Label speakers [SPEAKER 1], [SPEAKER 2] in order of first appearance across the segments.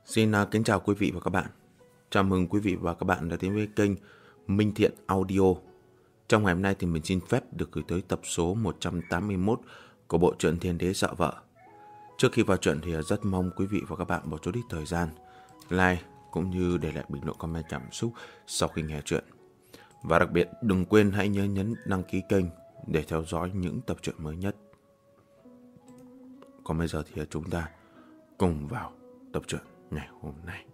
[SPEAKER 1] Xin kính chào quý vị và các bạn. Chào mừng quý vị và các bạn đã đến với kênh Minh Thiện Audio. Trong ngày hôm nay thì mình xin phép được gửi tới tập số 181 của bộ truyện Thiên Đế Sợ Vợ. Trước khi vào truyện thì rất mong quý vị và các bạn một chút ít thời gian like cũng như để lại bình luận comment cảm xúc sau khi nghe truyện. Và đặc biệt đừng quên hãy nhớ nhấn đăng ký kênh để theo dõi những tập truyện mới nhất. Còn bây giờ thì chúng ta cùng vào tập truyện ngày hôm nay.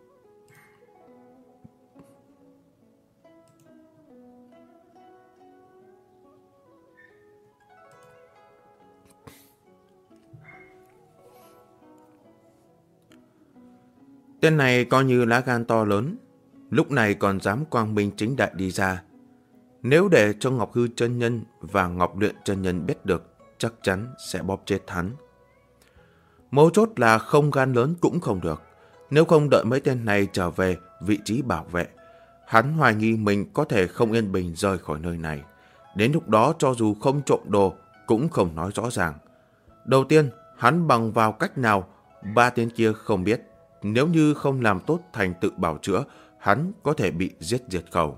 [SPEAKER 1] Tên này coi như lá gan to lớn, lúc này còn dám quang minh chính đại đi ra. Nếu để cho Ngọc Hư chân nhân và Ngọc Luyện chân nhân biết được, chắc chắn sẽ bóp chết hắn. Mấu chốt là không gan lớn cũng không được. Nếu không đợi mấy tên này trở về vị trí bảo vệ, hắn hoài nghi mình có thể không yên bình rời khỏi nơi này. Đến lúc đó cho dù không trộm đồ cũng không nói rõ ràng. Đầu tiên, hắn bằng vào cách nào ba tên kia không biết. Nếu như không làm tốt thành tự bảo chữa, hắn có thể bị giết diệt khẩu.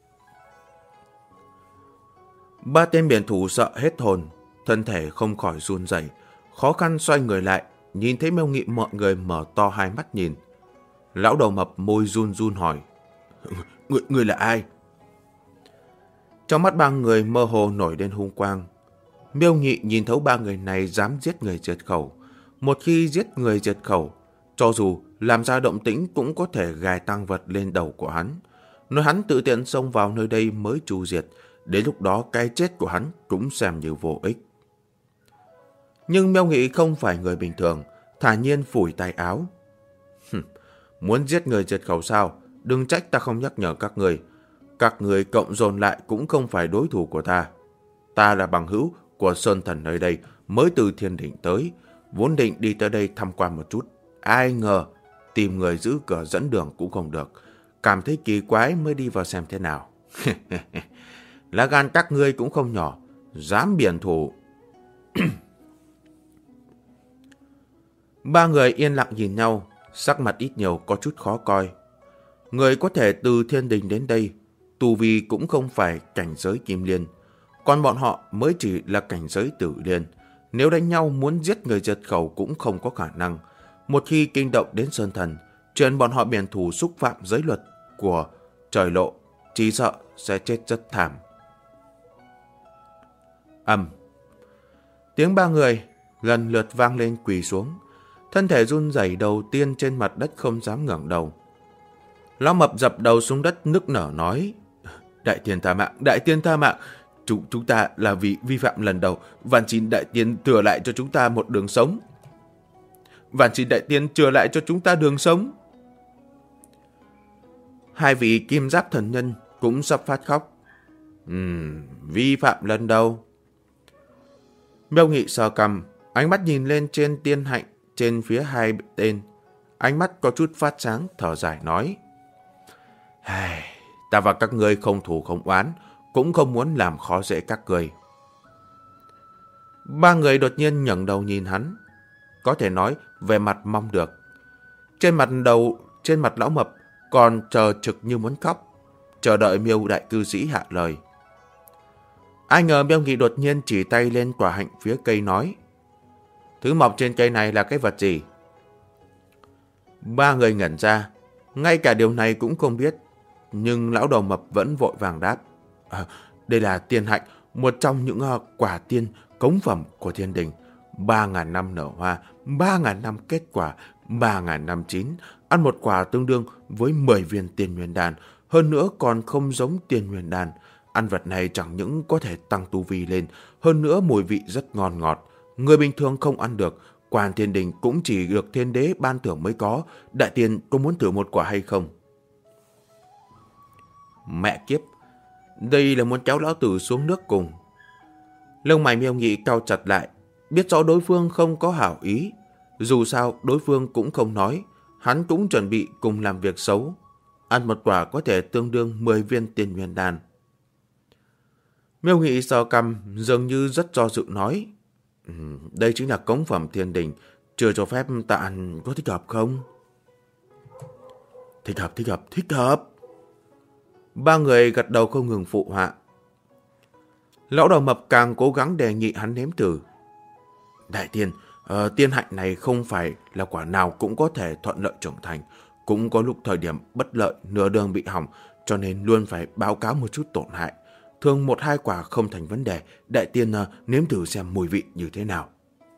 [SPEAKER 1] Ba tên biển thủ sợ hết hồn, thân thể không khỏi run rẩy, khó khăn xoay người lại, nhìn thấy Mêu Nghị mọi người mở to hai mắt nhìn. Lão đầu mập môi run run hỏi, Người là ai? Trong mắt ba người mơ hồ nổi lên hung quang. Mêu Nghị nhìn thấu ba người này dám giết người diệt khẩu. Một khi giết người diệt khẩu, cho dù làm ra động tĩnh cũng có thể gài tang vật lên đầu của hắn. Nói hắn tự tiện xông vào nơi đây mới tru diệt, đến lúc đó cái chết của hắn cũng xem như vô ích. Nhưng Mêu Nghị không phải người bình thường, thản nhiên phủi tay áo. Muốn giết người diệt khẩu sao? Đừng trách ta không nhắc nhở các người. Các người cộng dồn lại cũng không phải đối thủ của ta. Ta là bằng hữu của Sơn Thần nơi đây, mới từ Thiên Đỉnh tới, vốn định đi tới đây tham quan một chút. Ai ngờ tìm người giữ cửa dẫn đường cũng không được, cảm thấy kỳ quái mới đi vào xem thế nào. Lá gan các ngươi cũng không nhỏ, dám biển thủ. Ba người yên lặng nhìn nhau, sắc mặt ít nhiều có chút khó coi. Người có thể từ Thiên Đình đến đây, tu vi cũng không phải cảnh giới Kim Liên, còn bọn họ mới chỉ là cảnh giới Tử Liên. Nếu đánh nhau muốn giết người diệt khẩu cũng không có khả năng. Một khi kinh động đến Sơn Thần, chuyện bọn họ biển thủ xúc phạm giới luật của trời lộ, chỉ sợ sẽ chết rất thảm. Tiếng ba người lần lượt vang lên quỳ xuống. Thân thể run rẩy đầu tiên trên mặt đất không dám ngẩng đầu. Lão mập dập đầu xuống đất nức nở nói, Đại tiên tha mạng, chúng ta là vì vi phạm lần đầu, van xin đại tiên thừa lại cho chúng ta một đường sống. Hai vị kim giáp thần nhân cũng sắp phát khóc. Vi phạm lần đầu. Mêu Nghị sờ cằm, ánh mắt nhìn lên trên tiên hạnh trên phía hai tên. Ánh mắt có chút phát sáng, thở dài nói, ta và các ngươi không thù không oán, cũng không muốn làm khó dễ các ngươi. Ba người đột nhiên ngẩng đầu nhìn hắn, có thể nói về mặt mong được. Trên mặt lão mập còn chờ trực như muốn khóc, chờ đợi Miêu đại cư sĩ hạ lời. Ai ngờ Mêu Nghị đột nhiên chỉ tay lên quả hạnh phía cây nói, thứ mọc trên cây này là cái vật gì? Ba người ngẩn ra, ngay cả điều này cũng không biết, nhưng lão đầu mập vẫn vội vàng đáp, đây là tiên hạnh, một trong những quả tiên cống phẩm của Thiên Đình. 3.000 năm nở hoa, 3.000 năm kết quả, 3.000 năm chín, ăn một quả tương đương với 10 viên tiên nguyên đan, hơn nữa còn không giống tiên nguyên đan. Ăn vật này chẳng những có thể tăng tu vi lên, hơn nữa mùi vị rất ngon ngọt. Người bình thường không ăn được, quan Thiên Đình cũng chỉ được thiên đế ban thưởng mới có. Đại tiên có muốn thử một quả hay không? Mẹ kiếp, đây là muốn kéo lão tử xuống nước cùng. Lông mày Mêu Nghị cau chặt lại, biết rõ đối phương không có hảo ý. Dù sao đối phương cũng không nói, hắn cũng chuẩn bị cùng làm việc xấu. Ăn một quả có thể tương đương 10 viên tiên nguyên đan. Mêu Nghị sờ cằm, dường như rất do dự nói, đây chính là cống phẩm Thiên Đình, chưa cho phép ta ăn, có thích hợp không? Thích hợp. Ba người gật đầu không ngừng phụ họa. Lão đầu mập càng cố gắng đề nghị hắn nếm thử. Đại tiên, tiên hạnh này không phải là quả nào cũng có thể thuận lợi trưởng thành. Cũng có lúc thời điểm bất lợi, nửa đường bị hỏng, cho nên luôn phải báo cáo một chút tổn hại. Thường 1-2 quả không thành vấn đề, đại tiên nếm thử xem mùi vị như thế nào.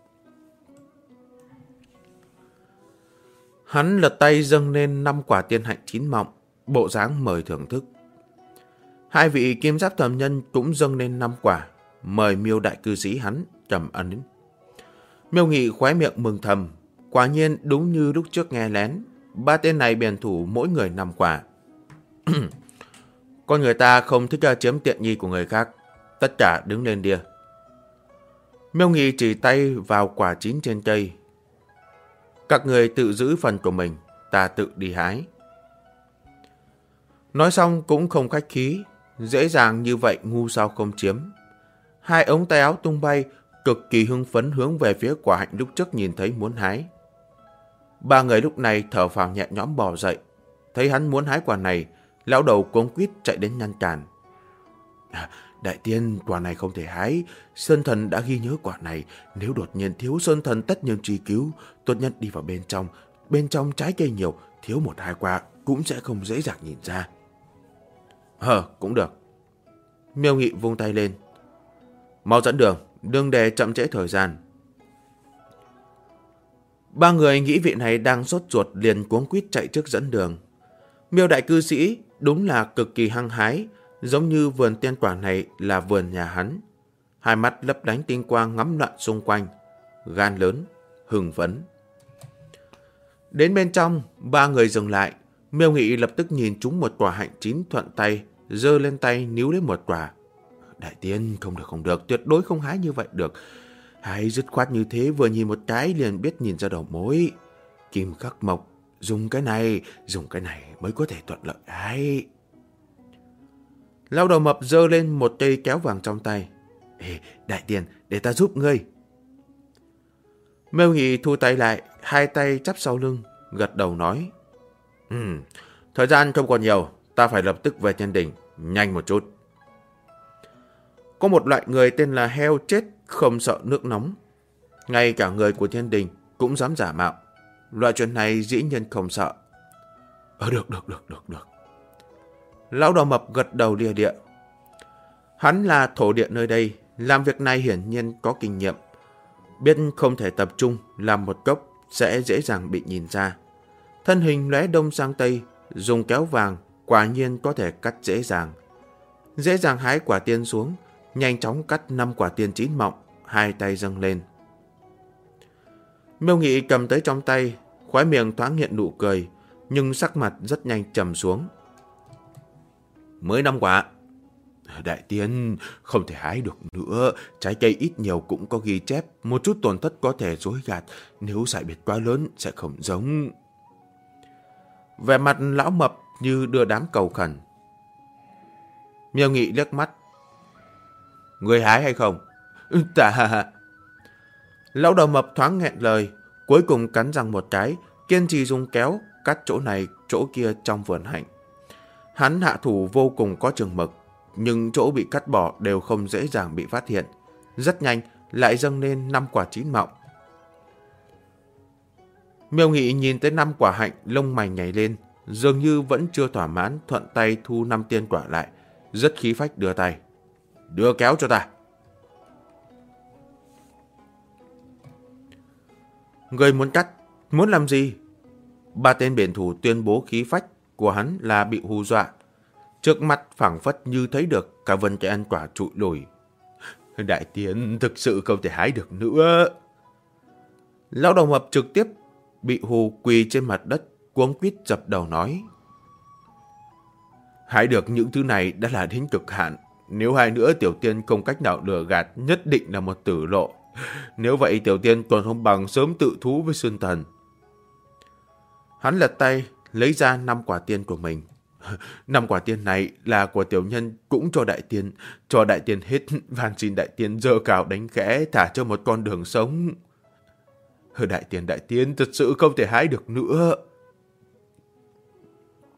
[SPEAKER 1] Hắn lật tay dâng lên 5 quả tiên hạnh chín mọng, bộ dáng mời thưởng thức. Hai vị kim giáp thầm nhân cũng dâng lên 5 quả, mời Miêu đại cư sĩ hắn trầm ấn. Miêu Nghị khóe miệng mừng thầm, quả nhiên đúng như lúc trước nghe lén, ba tên này bèn thủ mỗi người 5 quả. Con người ta không thích chiếm tiện nghi của người khác, tất cả đứng lên đia. Miêu Nghị chỉ tay vào quả chín trên cây. Các người tự giữ phần của mình, ta tự đi hái. Nói xong cũng không khách khí, dễ dàng như vậy ngu sao không chiếm. Hai ống tay áo tung bay, cực kỳ hưng phấn hướng về phía quả hạnh lúc trước nhìn thấy muốn hái. Ba người lúc này thở phào nhẹ nhõm bò dậy. Thấy hắn muốn hái quả này, lão đầu cuống quýt chạy đến ngăn cản. Đại tiên, quả này không thể hái. Sơn thần đã ghi nhớ quả này. Nếu đột nhiên thiếu sơn thần tất nhiên truy cứu. Tốt nhất đi vào bên trong. Bên trong trái cây nhiều, thiếu 1-2 quả cũng sẽ không dễ dàng nhìn ra. Cũng được. Miêu Nghị vung tay lên. Mau dẫn đường, đừng để chậm trễ thời gian. Ba người nghĩ vị này đang sốt ruột liền cuống quýt chạy trước dẫn đường. Miêu đại cư sĩ đúng là cực kỳ hăng hái, giống như vườn tiên quả này là vườn nhà hắn. Hai mắt lấp lánh tinh quang ngắm loạn xung quanh, gan lớn, hưng phấn. Đến bên trong, ba người dừng lại. Miêu Nghị lập tức nhìn trúng một quả hạnh chín thuận tay, giơ lên tay níu lấy một quả. Đại tiên, không được, tuyệt đối không hái như vậy được. Hái dứt khoát như thế vừa nhìn một cái liền biết nhìn ra đầu mối. Kim khắc mộc, dùng cái này mới có thể thuận lợi hái. Lão đầu mập giơ lên một cây kéo vàng trong tay. Đại tiên, để ta giúp ngươi. Miêu Nghị thu tay lại, hai tay chắp sau lưng, gật đầu nói. Thời gian không còn nhiều, ta phải lập tức về thiên đình, nhanh một chút. Có một loại người tên là heo chết không sợ nước nóng. Ngay cả người của thiên đình cũng dám giả mạo. Loại chuyện này dĩ nhiên không sợ. Được. Lão đầu mập gật đầu lìa địa. Hắn là thổ địa nơi đây, làm việc này hiển nhiên có kinh nghiệm. Biết không thể tập trung làm một cốc sẽ dễ dàng bị nhìn ra. Thân hình lóe đông sang tây, dùng kéo vàng quả nhiên có thể cắt dễ dàng. Dễ dàng hái quả tiên xuống, nhanh chóng cắt 5 quả tiên chín mọng, hai tay dâng lên. Miêu Nghị cầm tới trong tay, khóe miệng thoáng hiện nụ cười, nhưng sắc mặt rất nhanh trầm xuống. Mới 5 quả. Đại tiên, không thể hái được nữa, trái cây ít nhiều cũng có ghi chép, một chút tổn thất có thể dối gạt, nếu sai biệt quá lớn sẽ không giống. Vẻ mặt lão mập như đưa đám cầu khẩn. Miêu Nghị liếc mắt. Người hái hay không? Ta... Lão đầu mập thoáng nghẹn lời, cuối cùng cắn răng một cái, kiên trì dùng kéo, cắt chỗ này, chỗ kia trong vườn hạnh. Hắn hạ thủ vô cùng có chừng mực, nhưng chỗ bị cắt bỏ đều không dễ dàng bị phát hiện. Rất nhanh, lại dâng lên 5 quả chín mọng. Miêu Nghị nhìn tới 5 quả hạnh, lông mày nhảy lên, dường như vẫn chưa thỏa mãn, thuận tay thu 5 tiên quả lại, rất khí phách đưa tay. Đưa kéo cho ta. Người muốn cắt, muốn làm gì? Ba tên biển thủ tuyên bố khí phách của hắn là bị hù dọa. Trước mắt phảng phất như thấy được cả vân cây ăn quả trụi lùi. Đại tiên thực sự không thể hái được nữa. Lão đầu mập trực tiếp bị hù quỳ trên mặt đất, cuống quýt dập đầu nói. Hái được những thứ này đã là đến cực hạn. Nếu hai nữa tiểu tiên không cách nào lừa gạt, nhất định là một tử lộ. Nếu vậy tiểu tiên còn không bằng sớm tự thú với Sơn Thần. Hắn lật tay, lấy ra 5 quả tiên của mình. 5 quả tiên này là của tiểu nhân cũng cho đại tiên hết, van xin đại tiên giơ cào đánh khẽ, thả cho một con đường sống. Đại tiên thật sự không thể hái được nữa.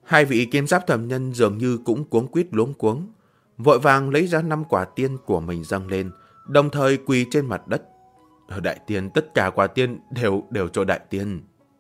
[SPEAKER 1] Hai vị kim giáp thần nhân dường như cũng cuống quýt luống cuống, vội vàng lấy ra 5 quả tiên của mình dâng lên, đồng thời quỳ trên mặt đất. Đại tiên, tất cả quả tiên đều cho đại tiên.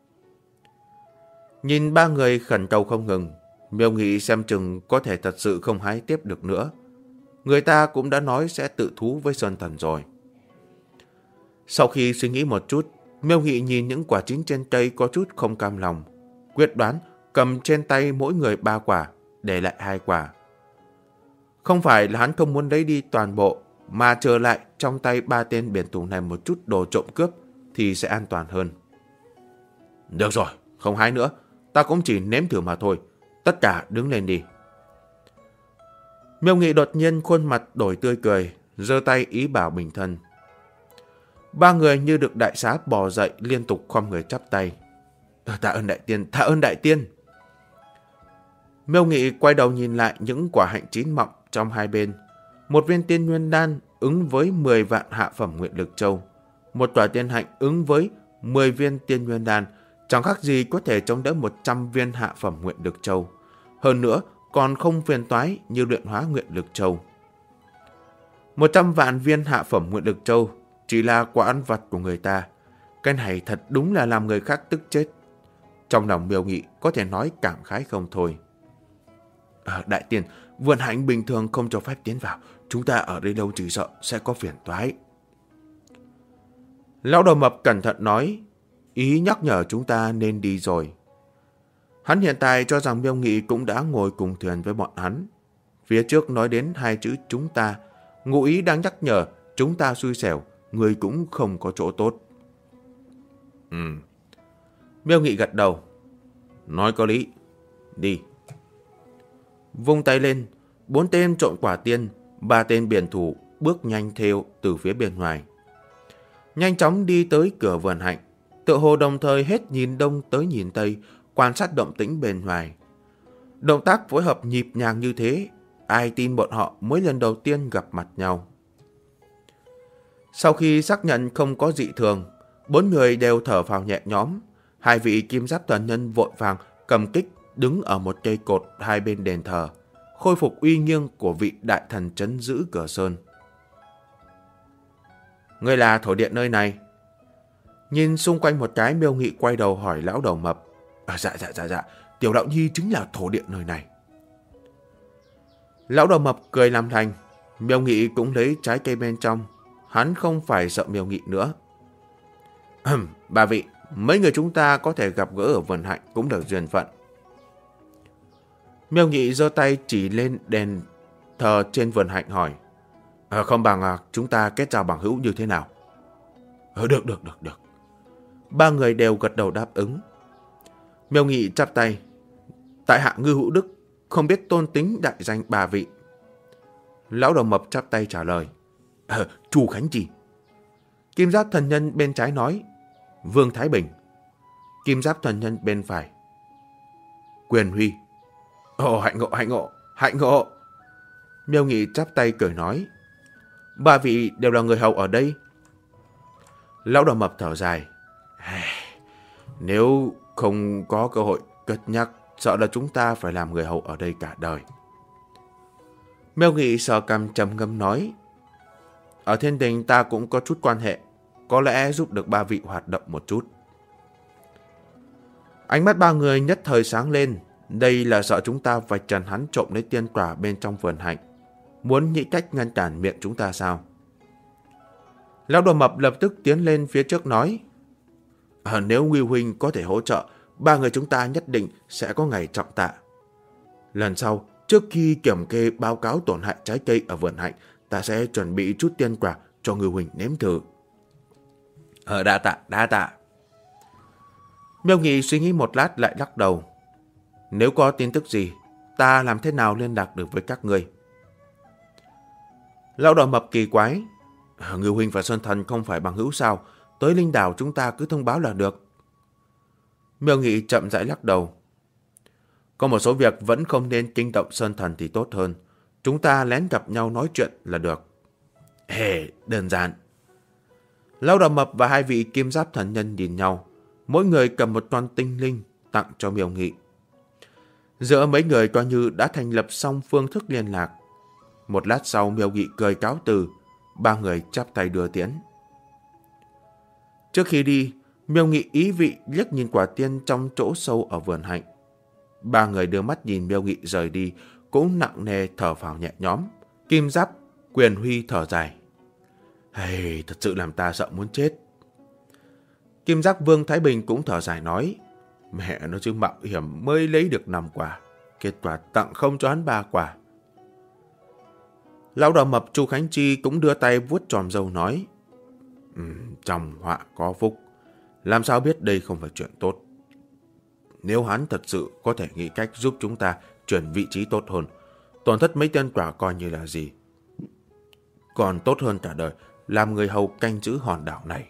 [SPEAKER 1] Nhìn ba người khẩn cầu không ngừng, Miêu Nghị xem chừng có thể thật sự không hái tiếp được nữa. Người ta cũng đã nói sẽ tự thú với Sơn Thần rồi. Sau khi suy nghĩ một chút, Miêu Nghị nhìn những quả chín trên cây có chút không cam lòng, quyết đoán cầm trên tay mỗi người 3 quả, để lại 2 quả. Không phải là hắn không muốn lấy đi toàn bộ, mà trở lại trong tay 3 tên biển thủ này một chút đồ trộm cướp thì sẽ an toàn hơn. Được rồi, không hái nữa, ta cũng chỉ nếm thử mà thôi, tất cả đứng lên đi. Miêu Nghị đột nhiên khuôn mặt đổi tươi cười, giơ tay ý bảo bình thân. Ba người như được đại xá bò dậy liên tục khom người chắp tay. Tạ ơn đại tiên, tạ ơn đại tiên. Miêu Nghị quay đầu nhìn lại những quả hạnh chín mọng trong hai bên. Một viên tiên nguyên đan ứng với 10 vạn hạ phẩm nguyện lực châu. Một quả tiên hạnh ứng với 10 viên tiên nguyên đan, chẳng khác gì có thể chống đỡ 100 viên hạ phẩm nguyện lực châu. Hơn nữa, còn không phiền toái như luyện hóa nguyện lực châu. 100 vạn viên hạ phẩm nguyện lực châu chỉ là quả ăn vặt của người ta. Cái này thật đúng là làm người khác tức chết. Trong lòng Miêu Nghị có thể nói cảm khái không thôi. Đại tiên, vườn hạnh bình thường không cho phép tiến vào. Chúng ta ở đây lâu chỉ sợ sẽ có phiền toái. Lão đầu mập cẩn thận nói, ý nhắc nhở chúng ta nên đi rồi. Hắn hiện tại cho rằng Miêu Nghị cũng đã ngồi cùng thuyền với bọn hắn. Phía trước nói đến 2 chữ chúng ta, ngụ ý đang nhắc nhở chúng ta xui xẻo, người cũng không có chỗ tốt. Miêu Nghị gật đầu. Nói có lý. Đi. Vung tay lên, 4 tên trộm quả tiên, 3 tên biển thủ bước nhanh theo từ phía bên ngoài. Nhanh chóng đi tới cửa vườn hạnh, tựa hồ đồng thời hết nhìn đông tới nhìn tây, quan sát động tĩnh bên ngoài. Động tác phối hợp nhịp nhàng như thế, ai tin bọn họ mới lần đầu tiên gặp mặt nhau. Sau khi xác nhận không có dị thường, 4 người đều thở phào nhẹ nhõm. 2 vị kim giáp thần nhân vội vàng cầm kích đứng ở một cây cột hai bên đền thờ, khôi phục uy nghiêm của vị đại thần trấn giữ cửa sơn. Ngươi là thổ điện nơi này? Nhìn xung quanh một cái, Miêu Nghị quay đầu hỏi lão đầu mập. Dạ, tiểu đạo nhi chính là thổ điện nơi này. Lão đầu mập cười làm thành. Miêu Nghị cũng lấy trái cây bên trong. Hắn không phải sợ Miêu Nghị nữa. Ba vị, mấy người chúng ta có thể gặp gỡ ở vườn hạnh cũng được duyên phận. Miêu Nghị giơ tay chỉ lên đèn thờ trên vườn hạnh hỏi. Không bằng chúng ta kết giao bằng hữu như thế nào? Được. Ba người đều gật đầu đáp ứng. Miêu Nghị chắp tay. Tại hạ Ngư Hữu Đức, không biết tôn tính đại danh ba vị. Lão đầu mập chắp tay trả lời. Chu Khánh Trì. Kim giáp thần nhân bên trái nói. Vương Thái Bình. Kim giáp thần nhân bên phải. Quyền Huy. Hạnh ngộ. Miêu Nghị chắp tay cười nói. Ba vị đều là người hầu ở đây. Lão đầu mập thở dài. Nếu không có cơ hội cất nhắc, sợ là chúng ta phải làm người hầu ở đây cả đời. Miêu Nghị sờ cằm trầm ngâm nói. Ở thiên đình ta cũng có chút quan hệ, có lẽ giúp được ba vị hoạt động một chút. Ánh mắt ba người nhất thời sáng lên. Đây là sợ chúng ta vạch trần hắn trộm lấy tiên quả bên trong vườn hạnh, muốn nghĩ cách ngăn cản miệng chúng ta sao? Lão đồ mập lập tức tiến lên phía trước nói. Nếu Nguy huynh có thể hỗ trợ, ba người chúng ta nhất định sẽ có ngày trọng tạ. Lần sau, trước khi kiểm kê báo cáo tổn hại trái cây ở vườn hạnh, ta sẽ chuẩn bị chút tiên quả cho Nguy huynh nếm thử. Đa tạ. Miêu Nghị suy nghĩ một lát lại lắc đầu. Nếu có tin tức gì, ta làm thế nào liên lạc được với các ngươi? Lão đầu mập kỳ quái. Ngưu huynh và Sơn Thần không phải bằng hữu sao? Tới Linh Đảo chúng ta cứ thông báo là được. Miêu Nghị chậm rãi lắc đầu. Có một số việc vẫn không nên kinh động Sơn Thần thì tốt hơn. Chúng ta lén gặp nhau nói chuyện là được. Đơn giản. Lão đầu mập và 2 vị kim giáp thần nhân nhìn nhau. Mỗi người cầm một con tinh linh tặng cho Miêu Nghị. Giữa mấy người coi như đã thành lập xong phương thức liên lạc. Một lát sau Miêu Nghị cười cáo từ, ba người chắp tay đưa tiễn. Trước khi đi, Miêu Nghị ý vị liếc nhìn Quả Tiên trong chỗ sâu ở vườn hạnh. Ba người đưa mắt nhìn Miêu Nghị rời đi, cũng nặng nề thở phào nhẹ nhõm. Kim Giáp, Quyền Huy thở dài. Hey, thật sự làm ta sợ muốn chết. Kim Giác Vương Thái Bình cũng thở dài nói, mẹ nó chứ mạo hiểm mới lấy được 5 quả, kết quả tặng không cho hắn 3 quả. Lão Đầu Mập Chu Khánh Chi cũng đưa tay vuốt tròm râu nói, trong họa có phúc, làm sao biết đây không phải chuyện tốt. Nếu hắn thật sự có thể nghĩ cách giúp chúng ta chuyển vị trí tốt hơn, tổn thất mấy tên quả coi như là gì. Còn tốt hơn cả đời làm người hầu canh giữ hòn đảo này.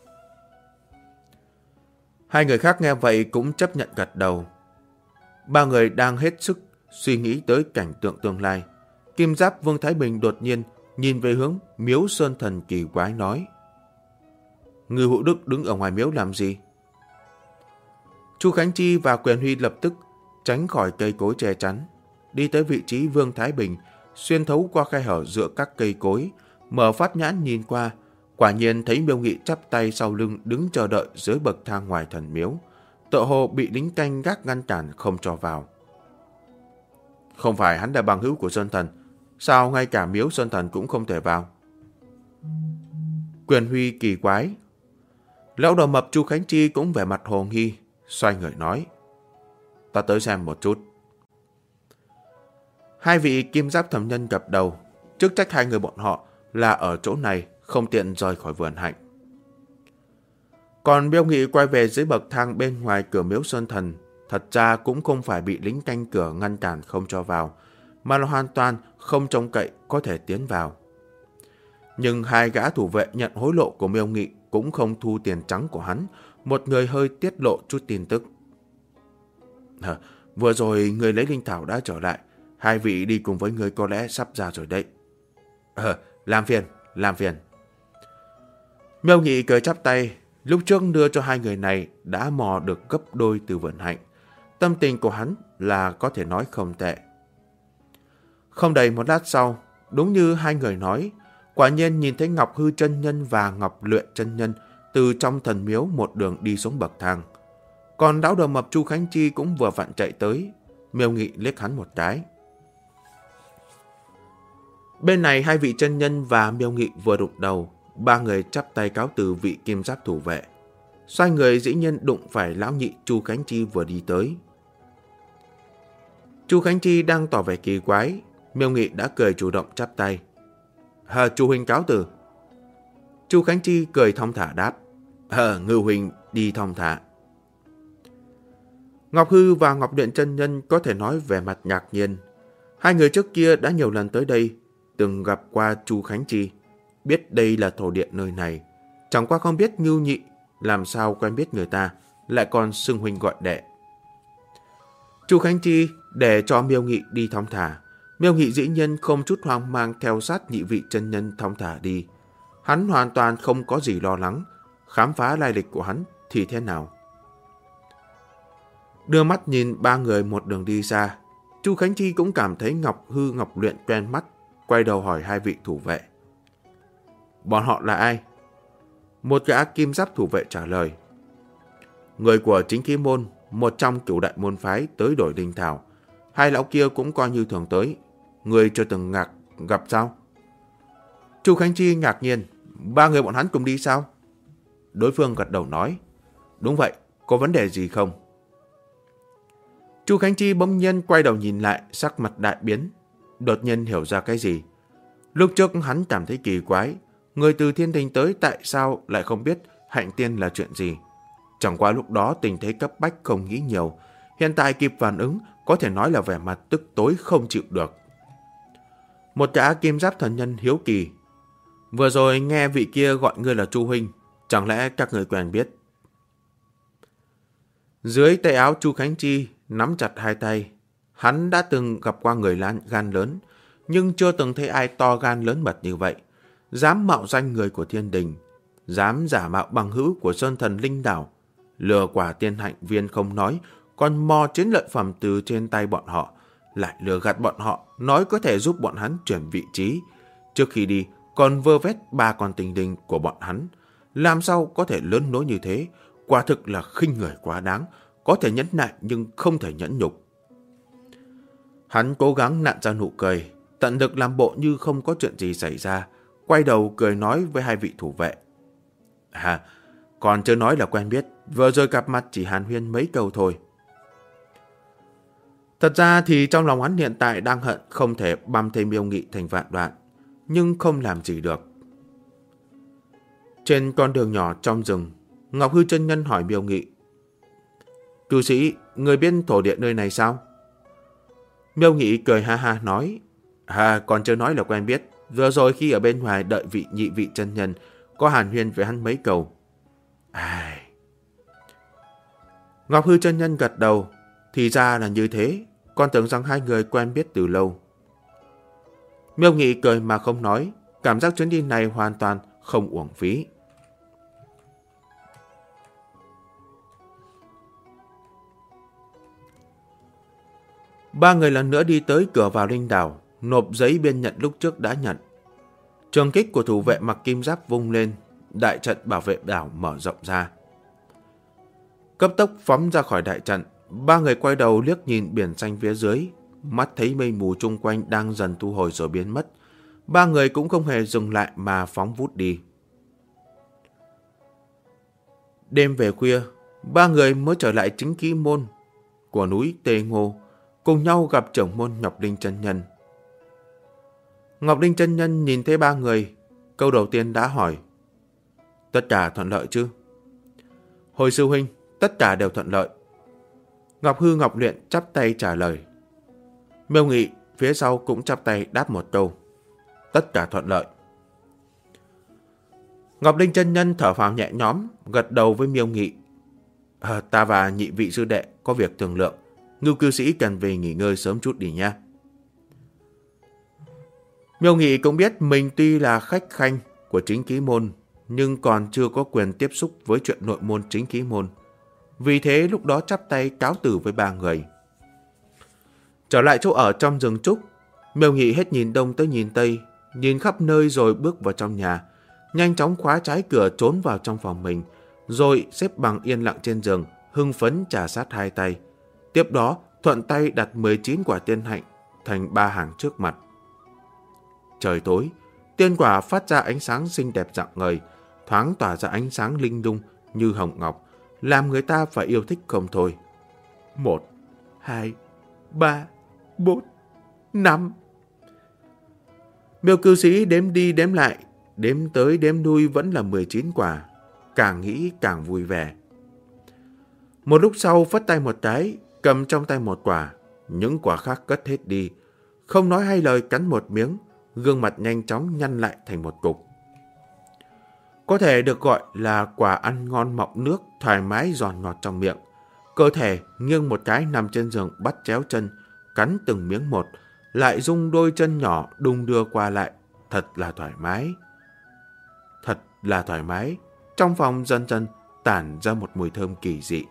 [SPEAKER 1] Hai người khác nghe vậy cũng chấp nhận gật đầu. Ba người đang hết sức suy nghĩ tới cảnh tượng tương lai. Kim Giáp Vương Thái Bình đột nhiên nhìn về hướng miếu Sơn Thần kỳ quái nói, Ngư Hữu Đức đứng ở ngoài miếu làm gì? Chu Khánh Chi và Quyền Huy lập tức tránh khỏi cây cối che chắn, đi tới vị trí Vương Thái Bình, xuyên thấu qua khe hở giữa các cây cối, mở phát nhãn nhìn qua, quả nhiên thấy Miêu Nghị chắp tay sau lưng đứng chờ đợi dưới bậc thang ngoài thần miếu, tựa hồ bị lính canh gác ngăn cản không cho vào. Không phải hắn là bằng hữu của Sơn Thần, sao ngay cả miếu Sơn Thần cũng không thể vào? Quyền Huy kỳ quái. Lão Đầu Mập Chu Khánh Chi cũng vẻ mặt hồ nghi, xoay người nói, ta tới xem một chút. Hai vị Kim Giáp thẩm nhân gật đầu, chức trách hai người bọn họ là ở chỗ này, không tiện rời khỏi vườn hạnh. Còn Miêu Nghị quay về dưới bậc thang bên ngoài cửa miếu Sơn Thần, thật ra cũng không phải bị lính canh cửa ngăn cản không cho vào, mà là hoàn toàn không trông cậy có thể tiến vào. Nhưng hai gã thủ vệ nhận hối lộ của Miêu Nghị cũng không thu tiền trắng của hắn, một người hơi tiết lộ chút tin tức. Vừa rồi người lấy linh thảo đã trở lại, hai vị đi cùng với người có lẽ sắp ra rồi đấy. Làm phiền. Miêu Nghị cười chắp tay, lúc trước đưa cho hai người này đã mò được gấp đôi từ vườn hạnh. Tâm tình của hắn là có thể nói không tệ. Không đầy một lát sau, đúng như hai người nói, quả nhiên nhìn thấy Ngọc Hư chân nhân và Ngọc Luyện chân nhân từ trong thần miếu một đường đi xuống bậc thang. Còn Lão Đầu Mập Chu Khánh Chi cũng vừa vặn chạy tới. Miêu Nghị liếc hắn một cái. Bên này hai vị chân nhân và Miêu Nghị vừa đụng đầu, ba người chắp tay cáo từ vị Kim Giáp thủ vệ. Xoay người dĩ nhiên đụng phải lão nhị Chu Khánh Chi vừa đi tới. Chu Khánh Chi đang tỏ vẻ kỳ quái, Miêu Nghị đã cười chủ động chắp tay. Chu huynh cáo từ. Chu Khánh Chi cười thong thả đáp. Ngư huynh đi thong thả. Ngọc Hư và Ngọc Luyện chân nhân có thể nói về mặt ngạc nhiên. Hai người trước kia đã nhiều lần tới đây, từng gặp qua Chu Khánh Chi, biết đây là thổ địa nơi này. Chẳng qua không biết Ngưu Nhị làm sao quen biết người ta, lại còn xưng huynh gọi đệ. Chu Khánh Chi để cho Miêu Nghị đi thong thả. Miêu Nghị dĩ nhiên không chút hoang mang theo sát nhị vị chân nhân thong thả đi. Hắn hoàn toàn không có gì lo lắng, khám phá lai lịch của hắn thì thế nào. Đưa mắt nhìn ba người một đường đi xa, Chu Khánh Chi cũng cảm thấy Ngọc Hư Ngọc Luyện quen mắt, quay đầu hỏi hai vị thủ vệ. Bọn họ là ai? Một gã Kim Giáp thủ vệ trả lời. Người của Chính Khí Môn, một trong cửu đại môn phái tới đổi linh thảo. Hai lão kia cũng coi như thường tới. Người chưa từng gặp sao? Chu Khánh Chi ngạc nhiên. Ba người bọn hắn cùng đi sao? Đối phương gật đầu nói. Đúng vậy, có vấn đề gì không? Chu Khánh Chi bỗng nhiên quay đầu nhìn lại, sắc mặt đại biến. Đột nhiên hiểu ra cái gì. Lúc trước hắn cảm thấy kỳ quái. Người từ thiên đình tới tại sao lại không biết hạnh tiên là chuyện gì? Chẳng qua lúc đó tình thế cấp bách không nghĩ nhiều. Hiện tại kịp phản ứng có thể nói là vẻ mặt tức tối không chịu được. Một gã Kim Giáp thần nhân hiếu kỳ. Vừa rồi nghe vị kia gọi ngươi là Chu huynh, chẳng lẽ các người quen biết? Dưới tay áo Chu Khánh Chi nắm chặt hai tay. Hắn đã từng gặp qua người gan lớn, nhưng chưa từng thấy ai to gan lớn mật như vậy. Dám mạo danh người của thiên đình, dám giả mạo bằng hữu của Sơn Thần Linh Đảo, lừa quả tiên hạnh viên không nói, còn mò chiến lợi phẩm từ trên tay bọn họ, lại lừa gạt bọn họ, nói có thể giúp bọn hắn chuyển vị trí. Trước khi đi, còn vơ vét 3 con tinh linh của bọn hắn. Làm sao có thể lớn lối như thế? Quả thực là khinh người quá đáng, có thể nhẫn nại nhưng không thể nhẫn nhục. Hắn cố gắng nặn ra nụ cười, tận lực làm bộ như không có chuyện gì xảy ra, quay đầu cười nói với 2 vị thủ vệ. Còn chưa nói là quen biết, vừa rồi gặp mặt chỉ hàn huyên mấy câu thôi. Thật ra thì trong lòng hắn hiện tại đang hận không thể băm thêm Miêu Nghị thành vạn đoạn, nhưng không làm gì được. Trên con đường nhỏ trong rừng, Ngọc Hư chân nhân hỏi Miêu Nghị. Cư sĩ, người biết thổ địa nơi này sao? Miêu Nghị cười ha ha nói. Còn chưa nói là quen biết. Vừa rồi khi ở bên ngoài đợi vị nhị vị chân nhân, có hàn huyên với hắn mấy câu. Ngọc Hư chân nhân gật đầu. Thì ra là như thế, con tưởng rằng hai người quen biết từ lâu. Miêu Nghị cười mà không nói, cảm giác chuyến đi này hoàn toàn không uổng phí. Ba người lần nữa đi tới cửa vào linh đảo, nộp giấy biên nhận lúc trước đã nhận. Trường kích của thủ vệ mặc kim giáp vung lên, đại trận bảo vệ đảo mở rộng ra. Cấp tốc phóng ra khỏi đại trận, ba người quay đầu liếc nhìn biển xanh phía dưới, mắt thấy mây mù chung quanh đang dần thu hồi rồi biến mất. Ba người cũng không hề dừng lại mà phóng vút đi. Đêm về khuya, ba người mới trở lại chính ký môn của núi Tê Ngô, cùng nhau gặp trưởng môn Ngọc Linh chân nhân. Ngọc Linh chân nhân nhìn thấy ba người, câu đầu tiên đã hỏi. Tất cả thuận lợi chứ? Hồi sư huynh, tất cả đều thuận lợi. Ngọc Hư Ngọc Luyện chắp tay trả lời. Miêu Nghị phía sau cũng chắp tay đáp một câu. Tất cả thuận lợi. Ngọc Linh chân nhân thở phào nhẹ nhõm, gật đầu với Miêu Nghị. Ta và nhị vị sư đệ có việc thương lượng. Ngưu cư sĩ cần về nghỉ ngơi sớm chút đi nha. Miêu Nghị cũng biết mình tuy là khách khanh của chính ký môn, nhưng còn chưa có quyền tiếp xúc với chuyện nội môn chính ký môn. Vì thế lúc đó chắp tay cáo từ với ba người. Trở lại chỗ ở trong rừng trúc, Miêu Nghị hết nhìn đông tới nhìn tây, nhìn khắp nơi rồi bước vào trong nhà, nhanh chóng khóa trái cửa trốn vào trong phòng mình, rồi xếp bằng yên lặng trên giường, hưng phấn trà sát hai tay. Tiếp đó thuận tay đặt 19 quả tiên hạnh thành 3 hàng trước mặt. Trời tối, tiên quả phát ra ánh sáng xinh đẹp rạng ngời, thoáng tỏa ra ánh sáng linh lung như hồng ngọc, làm người ta phải yêu thích không thôi. 1, 2, 3, 4, 5. Miêu cư sĩ đếm đi đếm lại, đếm tới đếm lui vẫn là 19 quả, càng nghĩ càng vui vẻ. Một lúc sau phất tay một cái, cầm trong tay một quả, những quả khác cất hết đi, không nói hay lời cắn một miếng, gương mặt nhanh chóng nhăn lại thành một cục. Có thể được gọi là quả ăn ngon mọng nước, thoải mái giòn ngọt trong miệng. Cơ thể nghiêng một cái nằm trên giường bắt chéo chân, cắn từng miếng một, lại rung đôi chân nhỏ đung đưa qua lại, thật là thoải mái. Thật là thoải mái, trong phòng dần dần tản ra một mùi thơm kỳ dị.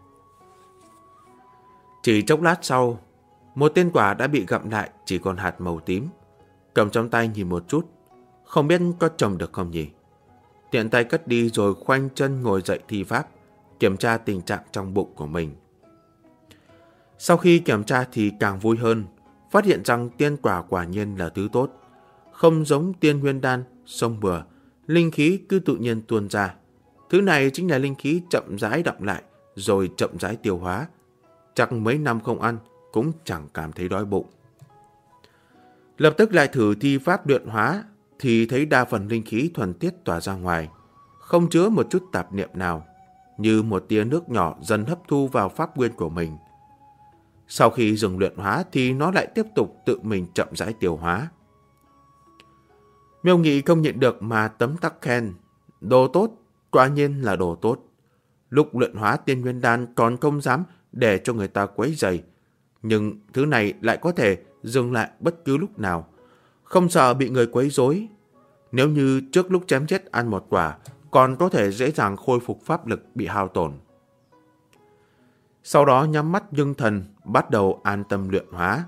[SPEAKER 1] Chỉ chốc lát sau, một tên quả đã bị gặm lại chỉ còn hạt màu tím. Cầm trong tay nhìn một chút, không biết có trồng được không nhỉ. Tiện tay cất đi rồi khoanh chân ngồi dậy thi pháp, kiểm tra tình trạng trong bụng của mình. Sau khi kiểm tra thì càng vui hơn, phát hiện rằng tiên quả quả nhiên là thứ tốt. Không giống tiên nguyên đan, sông bừa, linh khí cứ tự nhiên tuôn ra. Thứ này chính là linh khí chậm rãi đọng lại, rồi chậm rãi tiêu hóa. Chắc mấy năm không ăn, cũng chẳng cảm thấy đói bụng. Lập tức lại thử thi pháp luyện hóa, thì thấy đa phần linh khí thuần tiết tỏa ra ngoài, không chứa một chút tạp niệm nào, như một tia nước nhỏ dần hấp thu vào pháp nguyên của mình. Sau khi dừng luyện hóa thì nó lại tiếp tục tự mình chậm rãi tiêu hóa. Miêu Nghị không nhịn được mà tấm tắc khen, đồ tốt, quả nhiên là đồ tốt. Lúc luyện hóa tiên nguyên đan còn không dám để cho người ta quấy rầy, nhưng thứ này lại có thể dừng lại bất cứ lúc nào, không sợ bị người quấy rối. Nếu như trước lúc chém chết ăn một quả, còn có thể dễ dàng khôi phục pháp lực bị hao tổn. Sau đó nhắm mắt ngưng thần, bắt đầu an tâm luyện hóa.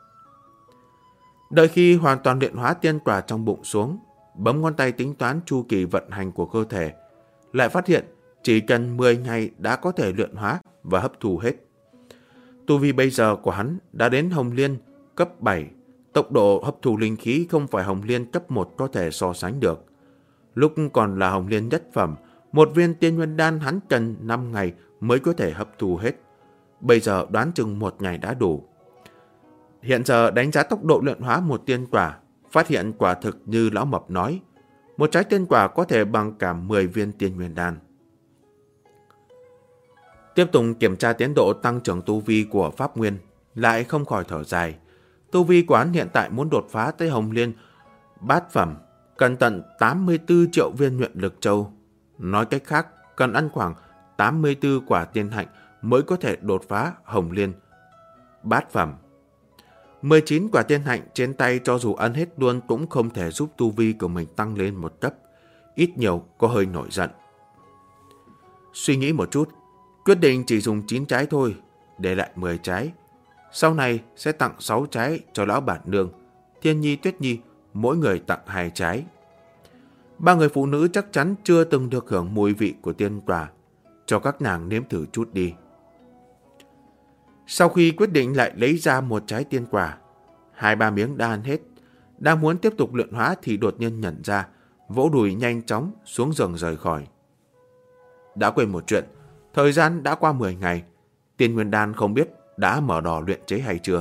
[SPEAKER 1] Đợi khi hoàn toàn luyện hóa tiên quả trong bụng xuống, bấm ngón tay tính toán chu kỳ vận hành của cơ thể, lại phát hiện chỉ cần 10 ngày đã có thể luyện hóa và hấp thu hết. Tu vi bây giờ của hắn đã đến Hồng Liên cấp 7, tốc độ hấp thu linh khí không phải Hồng Liên cấp 1 có thể so sánh được. Lúc còn là Hồng Liên nhất phẩm, một viên tiên nguyên đan hắn cần 5 ngày mới có thể hấp thu hết. Bây giờ đoán chừng 1 ngày đã đủ. Hiện giờ đánh giá tốc độ luyện hóa một tiên quả, phát hiện quả thực như Lão Mập nói, một trái tiên quả có thể bằng cả 10 viên tiên nguyên đan. Tiếp tục kiểm tra tiến độ tăng trưởng tu vi của Pháp Nguyên, lại không khỏi thở dài. Tu vi của hắn hiện tại muốn đột phá tới Hồng Liên bát phẩm, cần tận 84 triệu viên nhuận lực châu. Nói cách khác, cần ăn khoảng 84 quả tiên hạnh mới có thể đột phá Hồng Liên bát phẩm. 19 quả tiên hạnh trên tay cho dù ăn hết luôn cũng không thể giúp tu vi của mình tăng lên một cấp. Ít nhiều có hơi nổi giận. Suy nghĩ một chút, quyết định chỉ dùng 9 trái thôi, để lại 10 trái. Sau này sẽ tặng 6 trái cho Lão Bản Nương, Thiên Nhi, Tuyết Nhi, mỗi người tặng 2 trái. 3 người phụ nữ chắc chắn chưa từng được hưởng mùi vị của tiên quả, cho các nàng nếm thử chút đi. Sau khi quyết định lại lấy ra một trái tiên quả, 2-3 miếng đã ăn hết. Đang muốn tiếp tục luyện hóa thì đột nhiên nhận ra, vỗ đùi nhanh chóng xuống giường rời khỏi. Đã quên một chuyện, thời gian đã qua 10 ngày, tiên nguyên đan không biết đã mở đò luyện chế hay chưa.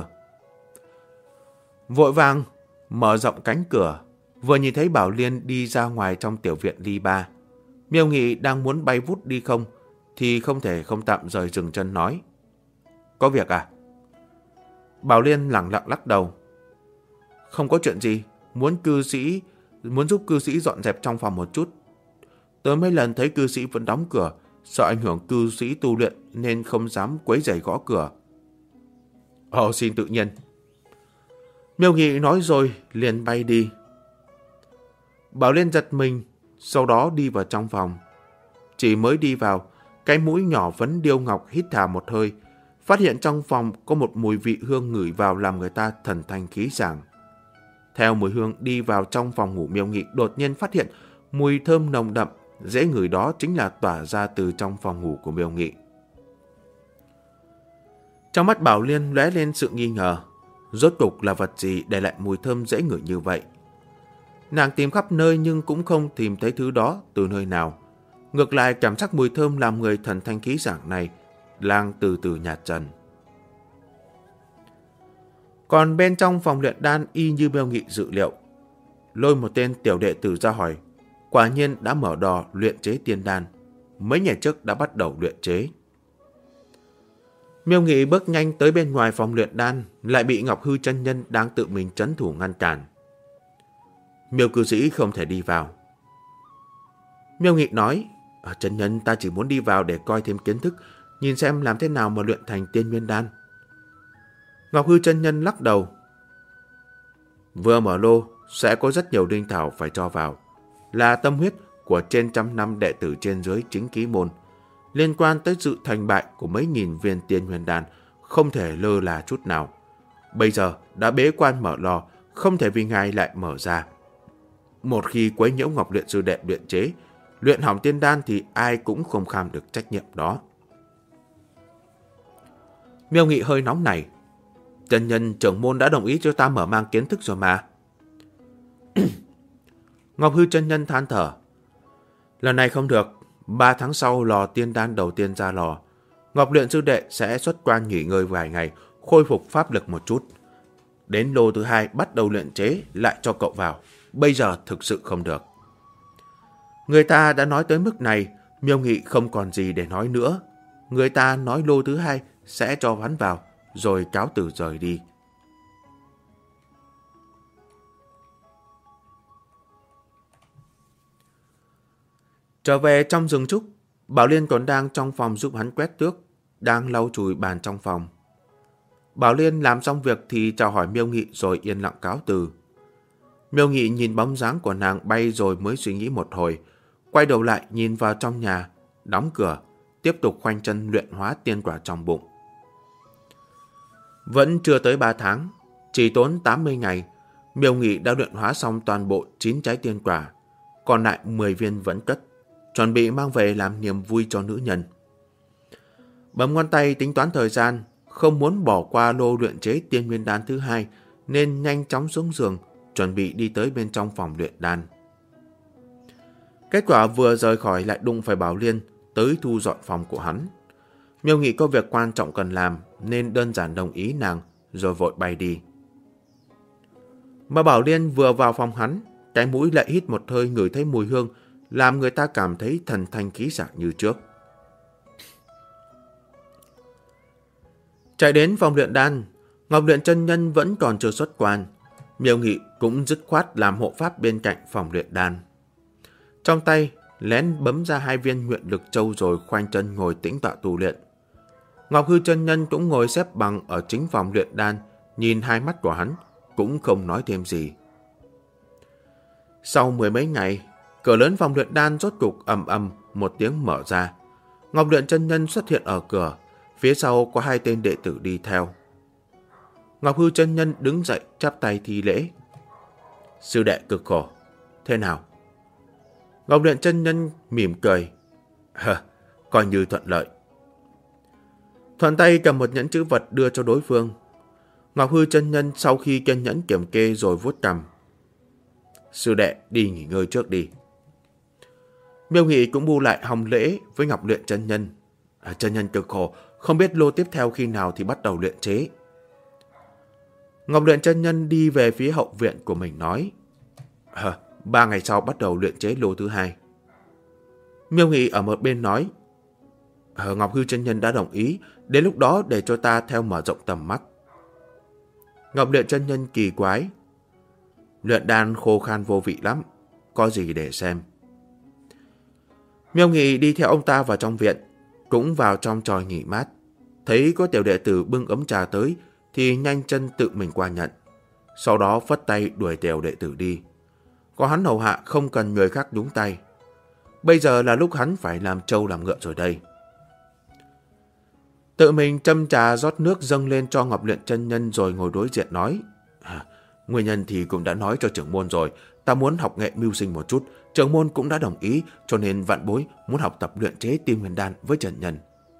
[SPEAKER 1] Vội vàng mở rộng cánh cửa, vừa nhìn thấy Bảo Liên đi ra ngoài trong tiểu viện ly ba. Miêu Nghị đang muốn bay vút đi không, thì không thể không tạm rời dừng chân nói. Có việc à? Bảo Liên lẳng lặng lắc đầu. Không có chuyện gì, muốn giúp cư sĩ dọn dẹp trong phòng một chút. Tớ mấy lần thấy cư sĩ vẫn đóng cửa, sợ ảnh hưởng cư sĩ tu luyện nên không dám quấy rầy gõ cửa. Ồ, xin tự nhiên. Miêu Nghị nói rồi liền bay đi. Bảo Liên giật mình, sau đó đi vào trong phòng. Chỉ mới đi vào, cái mũi nhỏ Vấn Điêu Ngọc hít thả một hơi, phát hiện trong phòng có một mùi vị hương ngửi vào làm người ta thần thanh khí sảng. Theo mùi hương đi vào trong phòng ngủ, Miêu Nghị đột nhiên phát hiện mùi thơm nồng đậm, dễ ngửi đó chính là tỏa ra từ trong phòng ngủ của Miêu Nghị. Trong mắt Bảo Liên lóe lên sự nghi ngờ, rốt cục là vật gì để lại mùi thơm dễ ngửi như vậy. Nàng tìm khắp nơi nhưng cũng không tìm thấy thứ đó từ nơi nào. Ngược lại cảm giác mùi thơm làm người thần thanh khí sảng này đang từ từ nhạt dần. Còn bên trong phòng luyện đan y như Miêu Nghị dự liệu, lôi một tên tiểu đệ tử ra hỏi, quả nhiên đã mở đò luyện chế tiên đan, mấy ngày trước đã bắt đầu luyện chế. Miêu Nghị bước nhanh tới bên ngoài phòng luyện đan, lại bị Ngọc Hư chân nhân đang tự mình trấn thủ ngăn cản. Miêu cư sĩ không thể đi vào. Miêu Nghị nói, chân nhân, ta chỉ muốn đi vào để coi thêm kiến thức, nhìn xem làm thế nào mà luyện thành tiên nguyên đan. Ngọc Hư chân nhân lắc đầu. Vừa mở lô sẽ có rất nhiều linh thảo phải cho vào, là tâm huyết của trên 100 năm đệ tử trên dưới chính ký môn, liên quan tới sự thành bại của mấy nghìn viên tiên nguyên đan, không thể lơ là chút nào. Bây giờ đã bế quan mở lò, không thể vì ngài lại mở ra. Một khi quấy nhiễu Ngọc luyện sư đệ luyện chế, luyện hỏng tiên đan thì ai cũng không kham được trách nhiệm đó. Miêu Nghị hơi nóng này. Chân nhân trưởng môn đã đồng ý cho ta mở mang kiến thức rồi mà. Ngọc Hư chân nhân than thở. Lần này không được, 3 tháng sau lò tiên đan đầu tiên ra lò. Ngọc luyện sư đệ sẽ xuất quan nghỉ ngơi vài ngày, khôi phục pháp lực một chút. Đến lô thứ 2 bắt đầu luyện chế lại cho cậu vào. Bây giờ thực sự không được. Người ta đã nói tới mức này, Miêu Nghị không còn gì để nói nữa. Người ta nói lô thứ 2 sẽ cho hắn vào, rồi cáo từ rời đi. Trở về trong rừng trúc, Bảo Liên còn đang trong phòng giúp hắn quét tước, đang lau chùi bàn trong phòng. Bảo Liên làm xong việc thì chào hỏi Miêu Nghị rồi yên lặng cáo từ. Miêu Nghị nhìn bóng dáng của nàng bay rồi mới suy nghĩ một hồi, quay đầu lại nhìn vào trong nhà, đóng cửa, tiếp tục khoanh chân luyện hóa tiên quả trong bụng. Vẫn chưa tới 3 tháng, chỉ tốn 80 ngày, Miêu Nghị đã luyện hóa xong toàn bộ 9 trái tiên quả, còn lại 10 viên vẫn cất, chuẩn bị mang về làm niềm vui cho nữ nhân. Bấm ngón tay tính toán thời gian, không muốn bỏ qua lô luyện chế tiên nguyên đan thứ hai, nên nhanh chóng xuống giường, chuẩn bị đi tới bên trong phòng luyện đan. Kết quả vừa rời khỏi lại đụng phải Bảo Liên tới thu dọn phòng của hắn. Miêu Nghị có việc quan trọng cần làm nên đơn giản đồng ý nàng rồi vội bay đi. Mà Bảo Liên vừa vào phòng hắn, cái mũi lại hít một hơi ngửi thấy mùi hương, làm người ta cảm thấy thần thanh khí sảng như trước. Chạy đến phòng luyện đan, Ngọc Luyện chân nhân vẫn còn chưa xuất quan. Miêu Nghị cũng dứt khoát làm hộ pháp bên cạnh phòng luyện đan. Trong tay lén bấm ra 2 viên nguyện lực châu rồi khoanh chân ngồi tĩnh tọa tu luyện. Ngọc Hư chân nhân cũng ngồi xếp bằng ở chính phòng luyện đan, nhìn hai mắt của hắn, cũng không nói thêm gì. Sau 10 mấy ngày, cửa lớn phòng luyện đan rốt cục ầm ầm một tiếng mở ra. Ngọc Luyện chân nhân xuất hiện ở cửa, phía sau có 2 tên đệ tử đi theo. Ngọc Hư chân nhân đứng dậy chắp tay thi lễ. Sư đệ cực khổ, thế nào? Ngọc Luyện chân nhân mỉm cười. Coi như thuận lợi. Thuận tay cầm một nhẫn chữ vật đưa cho đối phương. Ngọc Hư chân nhân sau khi kiên nhẫn kiểm kê rồi vuốt cằm. Sư đệ đi nghỉ ngơi trước đi. Miêu Nghị cũng bu lại hòng lễ với Ngọc Luyện chân nhân. Chân nhân cực khổ, không biết lô tiếp theo khi nào thì bắt đầu luyện chế. Ngọc Luyện chân nhân đi về phía hậu viện của mình nói. 3 ngày sau bắt đầu luyện chế lô thứ 2. Miêu Nghị ở một bên nói. Ngọc Hư chân nhân đã đồng ý, đến lúc đó để cho ta theo mở rộng tầm mắt. Ngọc Luyện chân nhân kỳ quái. Luyện đan khô khan vô vị lắm, có gì để xem. Miêu Nghị đi theo ông ta vào trong viện, cũng vào trong tròi nghỉ mát. Thấy có tiểu đệ tử bưng ấm trà tới thì nhanh chân tự mình qua nhận. Sau đó phất tay đuổi tiểu đệ tử đi. Có hắn hầu hạ không cần người khác nhúng tay. Bây giờ là lúc hắn phải làm trâu làm ngựa rồi đây. Tự mình châm trà rót nước dâng lên cho Ngọc Luyện chân nhân rồi ngồi đối diện nói. Nguyên nhân thì cũng đã nói cho trưởng môn rồi, ta muốn học nghệ mưu sinh một chút, trưởng môn cũng đã đồng ý, cho nên vạn bối muốn học tập luyện chế tiên nguyên đan với Trần Nhân.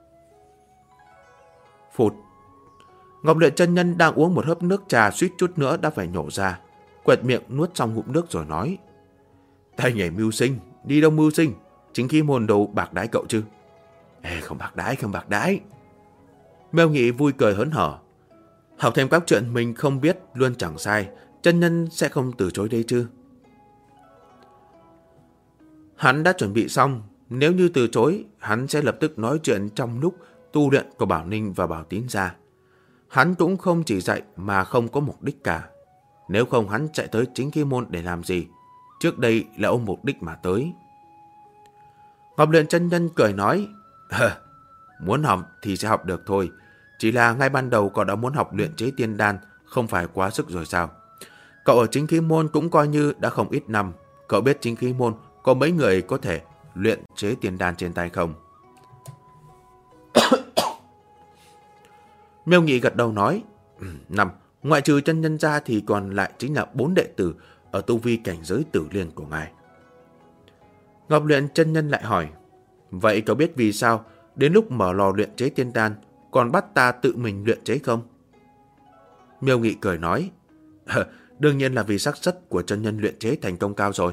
[SPEAKER 1] Phụt. Ngọc Luyện chân nhân đang uống một hớp nước trà suýt chút nữa đã phải nhổ ra, quẹt miệng nuốt xong ngụm nước rồi nói. Tay nhảy mưu sinh, đi đâu mưu sinh, chính khi môn đâu bạc đái cậu chứ. Không bạc đái. Miêu Nghị vui cười hớn hở. Học thêm các chuyện mình không biết luôn chẳng sai, chân nhân sẽ không từ chối đây chứ. Hắn đã chuẩn bị xong, nếu như từ chối, hắn sẽ lập tức nói chuyện trong lúc tu luyện của Bảo Ninh và Bảo Tín ra. Hắn cũng không chỉ dạy mà không có mục đích cả. Nếu không hắn chạy tới chính khí môn để làm gì? Trước đây là ôm mục đích mà tới. Ngọc Luyện chân nhân cười nói. Muốn học thì sẽ học được thôi. Chỉ là ngay ban đầu cậu đã muốn học luyện chế tiên đan, không phải quá sức rồi sao? Cậu ở chính khí môn cũng coi như đã không ít năm. Cậu biết chính khí môn có mấy người có thể luyện chế tiên đan trên tay không? Miêu Nghị gật đầu nói. 5. Ngoại trừ chân nhân ra thì còn lại chính là 4 đệ tử ở tu vi cảnh giới tử liên của ngài. Ngọc Luyện chân nhân lại hỏi. Vậy cậu biết vì sao đến lúc mở lò luyện chế tiên đan còn bắt ta tự mình luyện chế không? Miêu Nghị cười nói. Đương nhiên là vì xác suất của chân nhân luyện chế thành công cao rồi.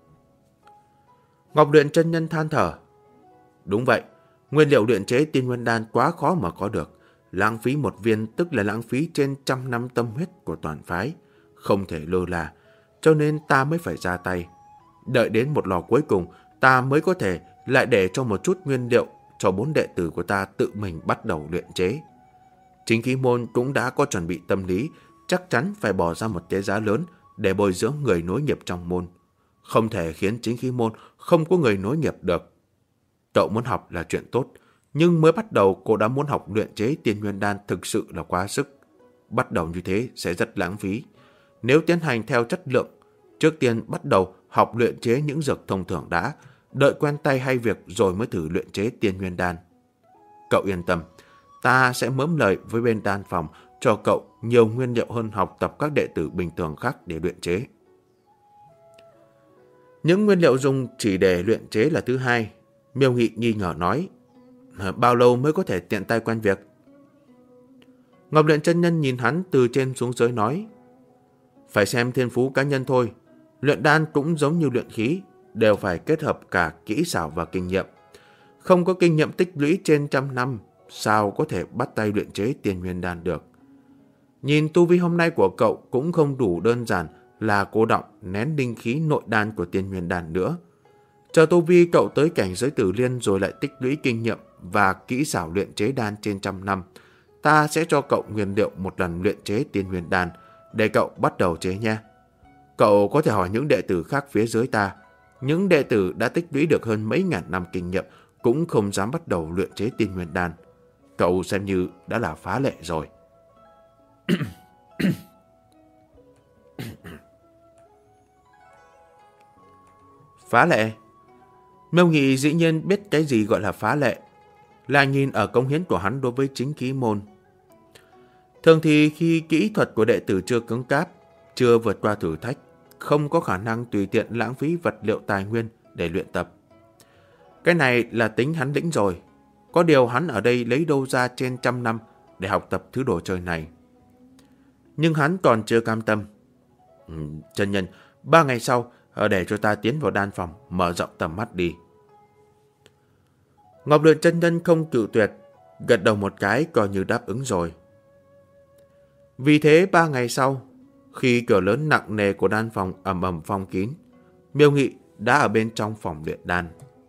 [SPEAKER 1] Ngọc Luyện chân nhân than thở. Đúng vậy, nguyên liệu luyện chế tiên nguyên đan quá khó mà có được. Lãng phí một viên tức là lãng phí trên 100 năm tâm huyết của toàn phái. Không thể lơ là, cho nên ta mới phải ra tay. Đợi đến một lò cuối cùng, ta mới có thể lại để cho một chút nguyên liệu cho 4 đệ tử của ta tự mình bắt đầu luyện chế. Chính khí môn cũng đã có chuẩn bị tâm lý, chắc chắn phải bỏ ra một cái giá lớn để bồi dưỡng người nối nghiệp trong môn. Không thể khiến chính khí môn không có người nối nghiệp được. Cậu muốn học là chuyện tốt, nhưng mới bắt đầu cô đã muốn học luyện chế tiên nguyên đan thực sự là quá sức. Bắt đầu như thế sẽ rất lãng phí. Nếu tiến hành theo chất lượng, trước tiên bắt đầu học luyện chế những dược thông thường đã, đợi quen tay hay việc rồi mới thử luyện chế tiên nguyên đan. Cậu yên tâm, ta sẽ mớm lời với bên đan phòng, cho cậu nhiều nguyên liệu hơn học tập các đệ tử bình thường khác để luyện chế. Những nguyên liệu dùng chỉ để luyện chế là thứ hai. Miêu Nghị nghi ngờ nói, bao lâu mới có thể tiện tay quen việc? Ngọc Luyện chân nhân nhìn hắn từ trên xuống dưới nói, phải xem thiên phú cá nhân thôi. Luyện đan cũng giống như luyện khí, đều phải kết hợp cả kỹ xảo và kinh nghiệm. Không có kinh nghiệm tích lũy trên trăm năm, sao có thể bắt tay luyện chế Tiên Nguyên đan được? Nhìn tu vi hôm nay của cậu cũng không đủ đơn giản là cô đọng nén linh khí nội đan của Tiên Nguyên đan nữa. Chờ tu vi cậu tới cảnh giới tử liên rồi lại tích lũy kinh nghiệm và kỹ xảo luyện chế đan trên trăm năm, ta sẽ cho cậu nguyên liệu một lần luyện chế Tiên Nguyên đan để cậu bắt đầu chế nha. Cậu có thể hỏi những đệ tử khác phía dưới ta. Những đệ tử đã tích lũy được hơn mấy ngàn năm kinh nghiệm cũng không dám bắt đầu luyện chế Tiên Nguyên đan. Cậu xem như đã là phá lệ rồi. Phá lệ? Miêu Nghị dĩ nhiên biết cái gì gọi là phá lệ. Là nhìn ở công hiến của hắn đối với chính khí môn. Thường thì khi kỹ thuật của đệ tử chưa cứng cáp, chưa vượt qua thử thách, không có khả năng tùy tiện lãng phí vật liệu tài nguyên để luyện tập. Cái này là tính hắn lĩnh rồi. Có điều hắn ở đây lấy đâu ra trên trăm năm để học tập thứ đồ chơi này. Nhưng hắn còn chưa cam tâm. Chân nhân, 3 ngày sau để cho ta tiến vào đan phòng, mở rộng tầm mắt đi. Ngọc Luyện chân nhân không cự tuyệt, gật đầu một cái coi như đáp ứng rồi. Vì thế 3 ngày sau, khi cửa lớn nặng nề của đan phòng ầm ầm phong kín, Miêu Nghị đã ở bên trong phòng luyện đan.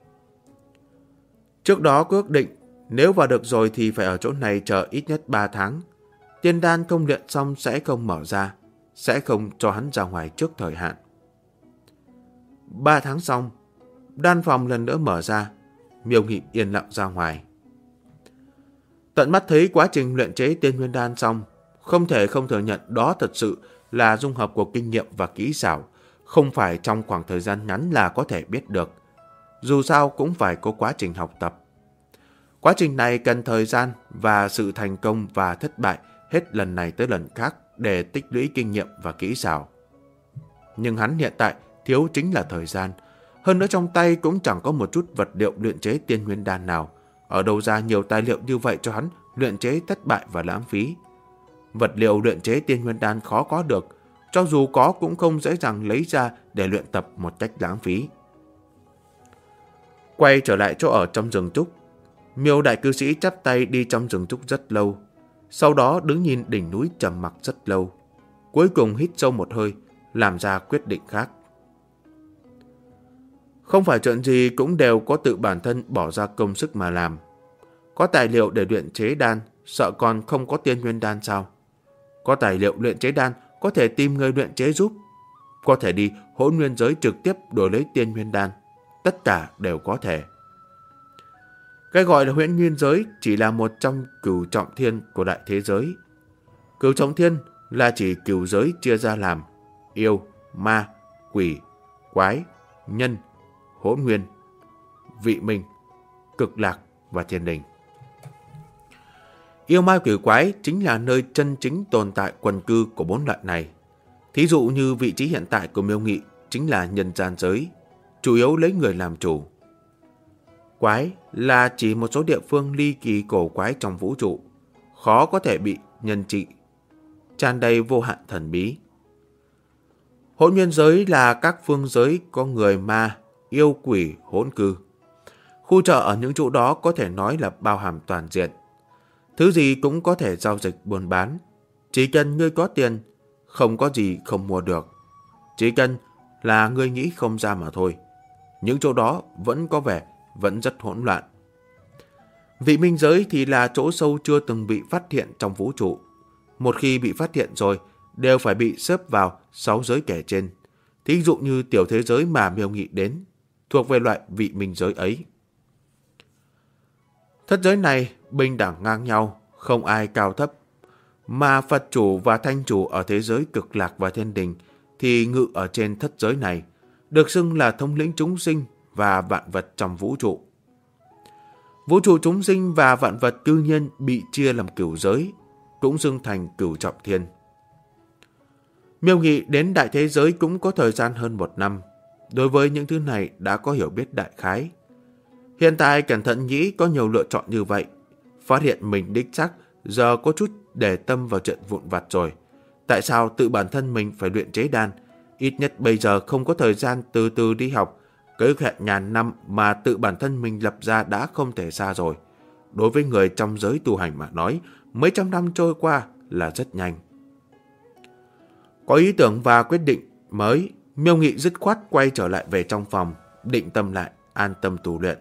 [SPEAKER 1] Trước đó có ước định, nếu vào được rồi thì phải ở chỗ này chờ ít nhất 3 tháng. Tiên đan không luyện xong sẽ không mở ra, sẽ không cho hắn ra ngoài trước thời hạn. 3 tháng xong, đan phòng lần nữa mở ra, Miêu Nghị yên lặng ra ngoài. Tận mắt thấy quá trình luyện chế Tiên Nguyên đan xong, không thể không thừa nhận đó thật sự là dung hợp của kinh nghiệm và kỹ xảo, không phải trong khoảng thời gian ngắn là có thể biết được. Dù sao cũng phải có quá trình học tập. Quá trình này cần thời gian và sự thành công và thất bại hết lần này tới lần khác để tích lũy kinh nghiệm và kỹ xảo. Nhưng hắn hiện tại thiếu chính là thời gian. Hơn nữa trong tay cũng chẳng có một chút vật liệu luyện chế Tiên Nguyên đan nào. Ở đâu ra nhiều tài liệu như vậy cho hắn luyện chế thất bại và lãng phí. Vật liệu luyện chế Tiên Nguyên đan khó có được, cho dù có cũng không dễ dàng lấy ra để luyện tập một cách lãng phí. Quay trở lại chỗ ở trong rừng trúc, Miêu đại cư sĩ chắp tay đi trong rừng trúc rất lâu, sau đó đứng nhìn đỉnh núi trầm mặc rất lâu, cuối cùng hít sâu một hơi, làm ra quyết định khác. Không phải chuyện gì cũng đều có tự bản thân bỏ ra công sức mà làm. Có tài liệu để luyện chế đan, sợ còn không có Tiên Nguyên đan sao? Có tài liệu luyện chế đan, có thể tìm người luyện chế giúp. Có thể đi Hỗn Nguyên giới trực tiếp đổi lấy Tiên Nguyên đan. Tất cả đều có thể. Cái gọi là Hỗn Nguyên giới chỉ là một trong cửu trọng thiên của đại thế giới. Cửu trọng thiên là chỉ cửu giới chia ra làm yêu, ma, quỷ, quái, nhân, hỗn nguyên, vị minh, cực lạc và thiên đình. Yêu ma quỷ quái chính là nơi chân chính tồn tại quần cư của 4 loại này. Thí dụ như vị trí hiện tại của Miêu Nghị chính là nhân gian giới, chủ yếu lấy người làm chủ. Quái là chỉ một số địa phương ly kỳ cổ quái trong vũ trụ, khó có thể bị nhân trị, tràn đầy vô hạn thần bí. Hỗn nguyên giới là các phương giới có người ma, yêu quỷ hỗn cư. Khu chợ ở những chỗ đó có thể nói là bao hàm toàn diện. Thứ gì cũng có thể giao dịch buôn bán. Chỉ cần ngươi có tiền, không có gì không mua được. Chỉ cần là ngươi nghĩ không ra mà thôi. Những chỗ đó vẫn có vẻ vẫn rất hỗn loạn. Vị minh giới thì là chỗ sâu chưa từng bị phát hiện trong vũ trụ. Một khi bị phát hiện rồi, đều phải bị xếp vào 6 giới kể trên. Thí dụ như tiểu thế giới mà Miêu Nghị đến, thuộc về loại vị minh giới ấy. Thất giới này bình đẳng ngang nhau, không ai cao thấp. Mà Phật chủ và Thanh chủ ở thế giới cực lạc và thiên đình thì ngự ở trên thất giới này, được xưng là thống lĩnh chúng sinh và vạn vật trong vũ trụ. Vũ trụ chúng sinh và vạn vật tự nhiên bị chia làm cửu giới. cũng xưng thành Cửu Trọng Thiên. Miêu Nghị đến đại thế giới cũng có thời gian hơn 1 năm. Đối với những thứ này đã có hiểu biết đại khái. Hiện tại cẩn thận nghĩ có nhiều lựa chọn như vậy. Phát hiện mình đích xác giờ có chút để tâm vào chuyện vụn vặt rồi. Tại sao tự bản thân mình phải luyện chế đan? Ít nhất bây giờ không có thời gian từ từ đi học. Kế hoạch ngàn năm mà tự bản thân mình lập ra đã không thể xa rồi. Đối với người trong giới tu hành mà nói, mấy trăm năm trôi qua là rất nhanh. Có ý tưởng và quyết định mới, Miêu Nghị dứt khoát quay trở lại về trong phòng, định tâm lại, an tâm tu luyện.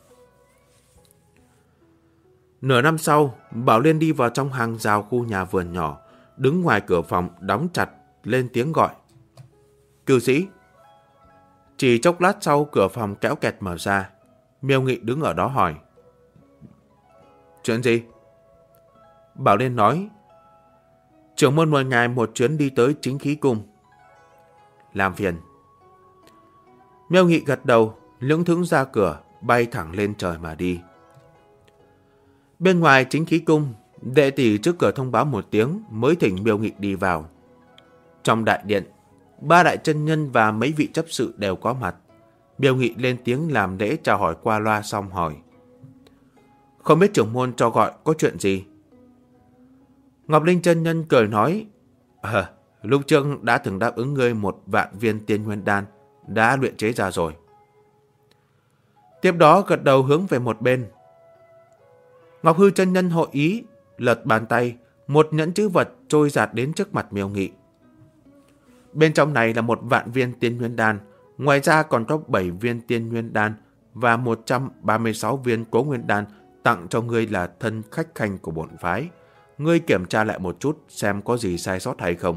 [SPEAKER 1] Nửa năm sau, Bảo Liên đi vào trong hàng rào khu nhà vườn nhỏ, đứng ngoài cửa phòng đóng chặt, lên tiếng gọi. Cư sĩ. Chỉ chốc lát sau cửa phòng kéo kẹt mở ra. Miêu Nghị đứng ở đó hỏi. Chuyện gì? Bảo Liên nói. Trưởng môn mời ngài một chuyến đi tới Chính Khí Cung. Làm phiền. Miêu Nghị gật đầu, lững thững ra cửa, bay thẳng lên trời mà đi. Bên ngoài Chính Khí Cung, đệ tử trước cửa thông báo một tiếng mới thỉnh Miêu Nghị đi vào. Trong đại điện, 3 đại chân nhân và mấy vị chấp sự đều có mặt. Miêu Nghị lên tiếng làm lễ chào hỏi qua loa xong hỏi. Không biết trưởng môn cho gọi có chuyện gì? Ngọc Linh chân nhân cười nói. Lúc trước đã từng đáp ứng ngươi 1.000 viên tiên nguyên đan, đã luyện chế ra rồi. Tiếp đó gật đầu hướng về một bên. Ngọc Hư chân nhân hội ý, lật bàn tay, một nhẫn chữ vật trôi giạt đến trước mặt Miêu Nghị. Bên trong này là 1.000 viên tiên nguyên đan, ngoài ra còn có 7 viên tiên nguyên đan và 136 viên cố nguyên đan tặng cho ngươi là thân khách khanh của bổn phái. Ngươi kiểm tra lại một chút xem có gì sai sót hay không.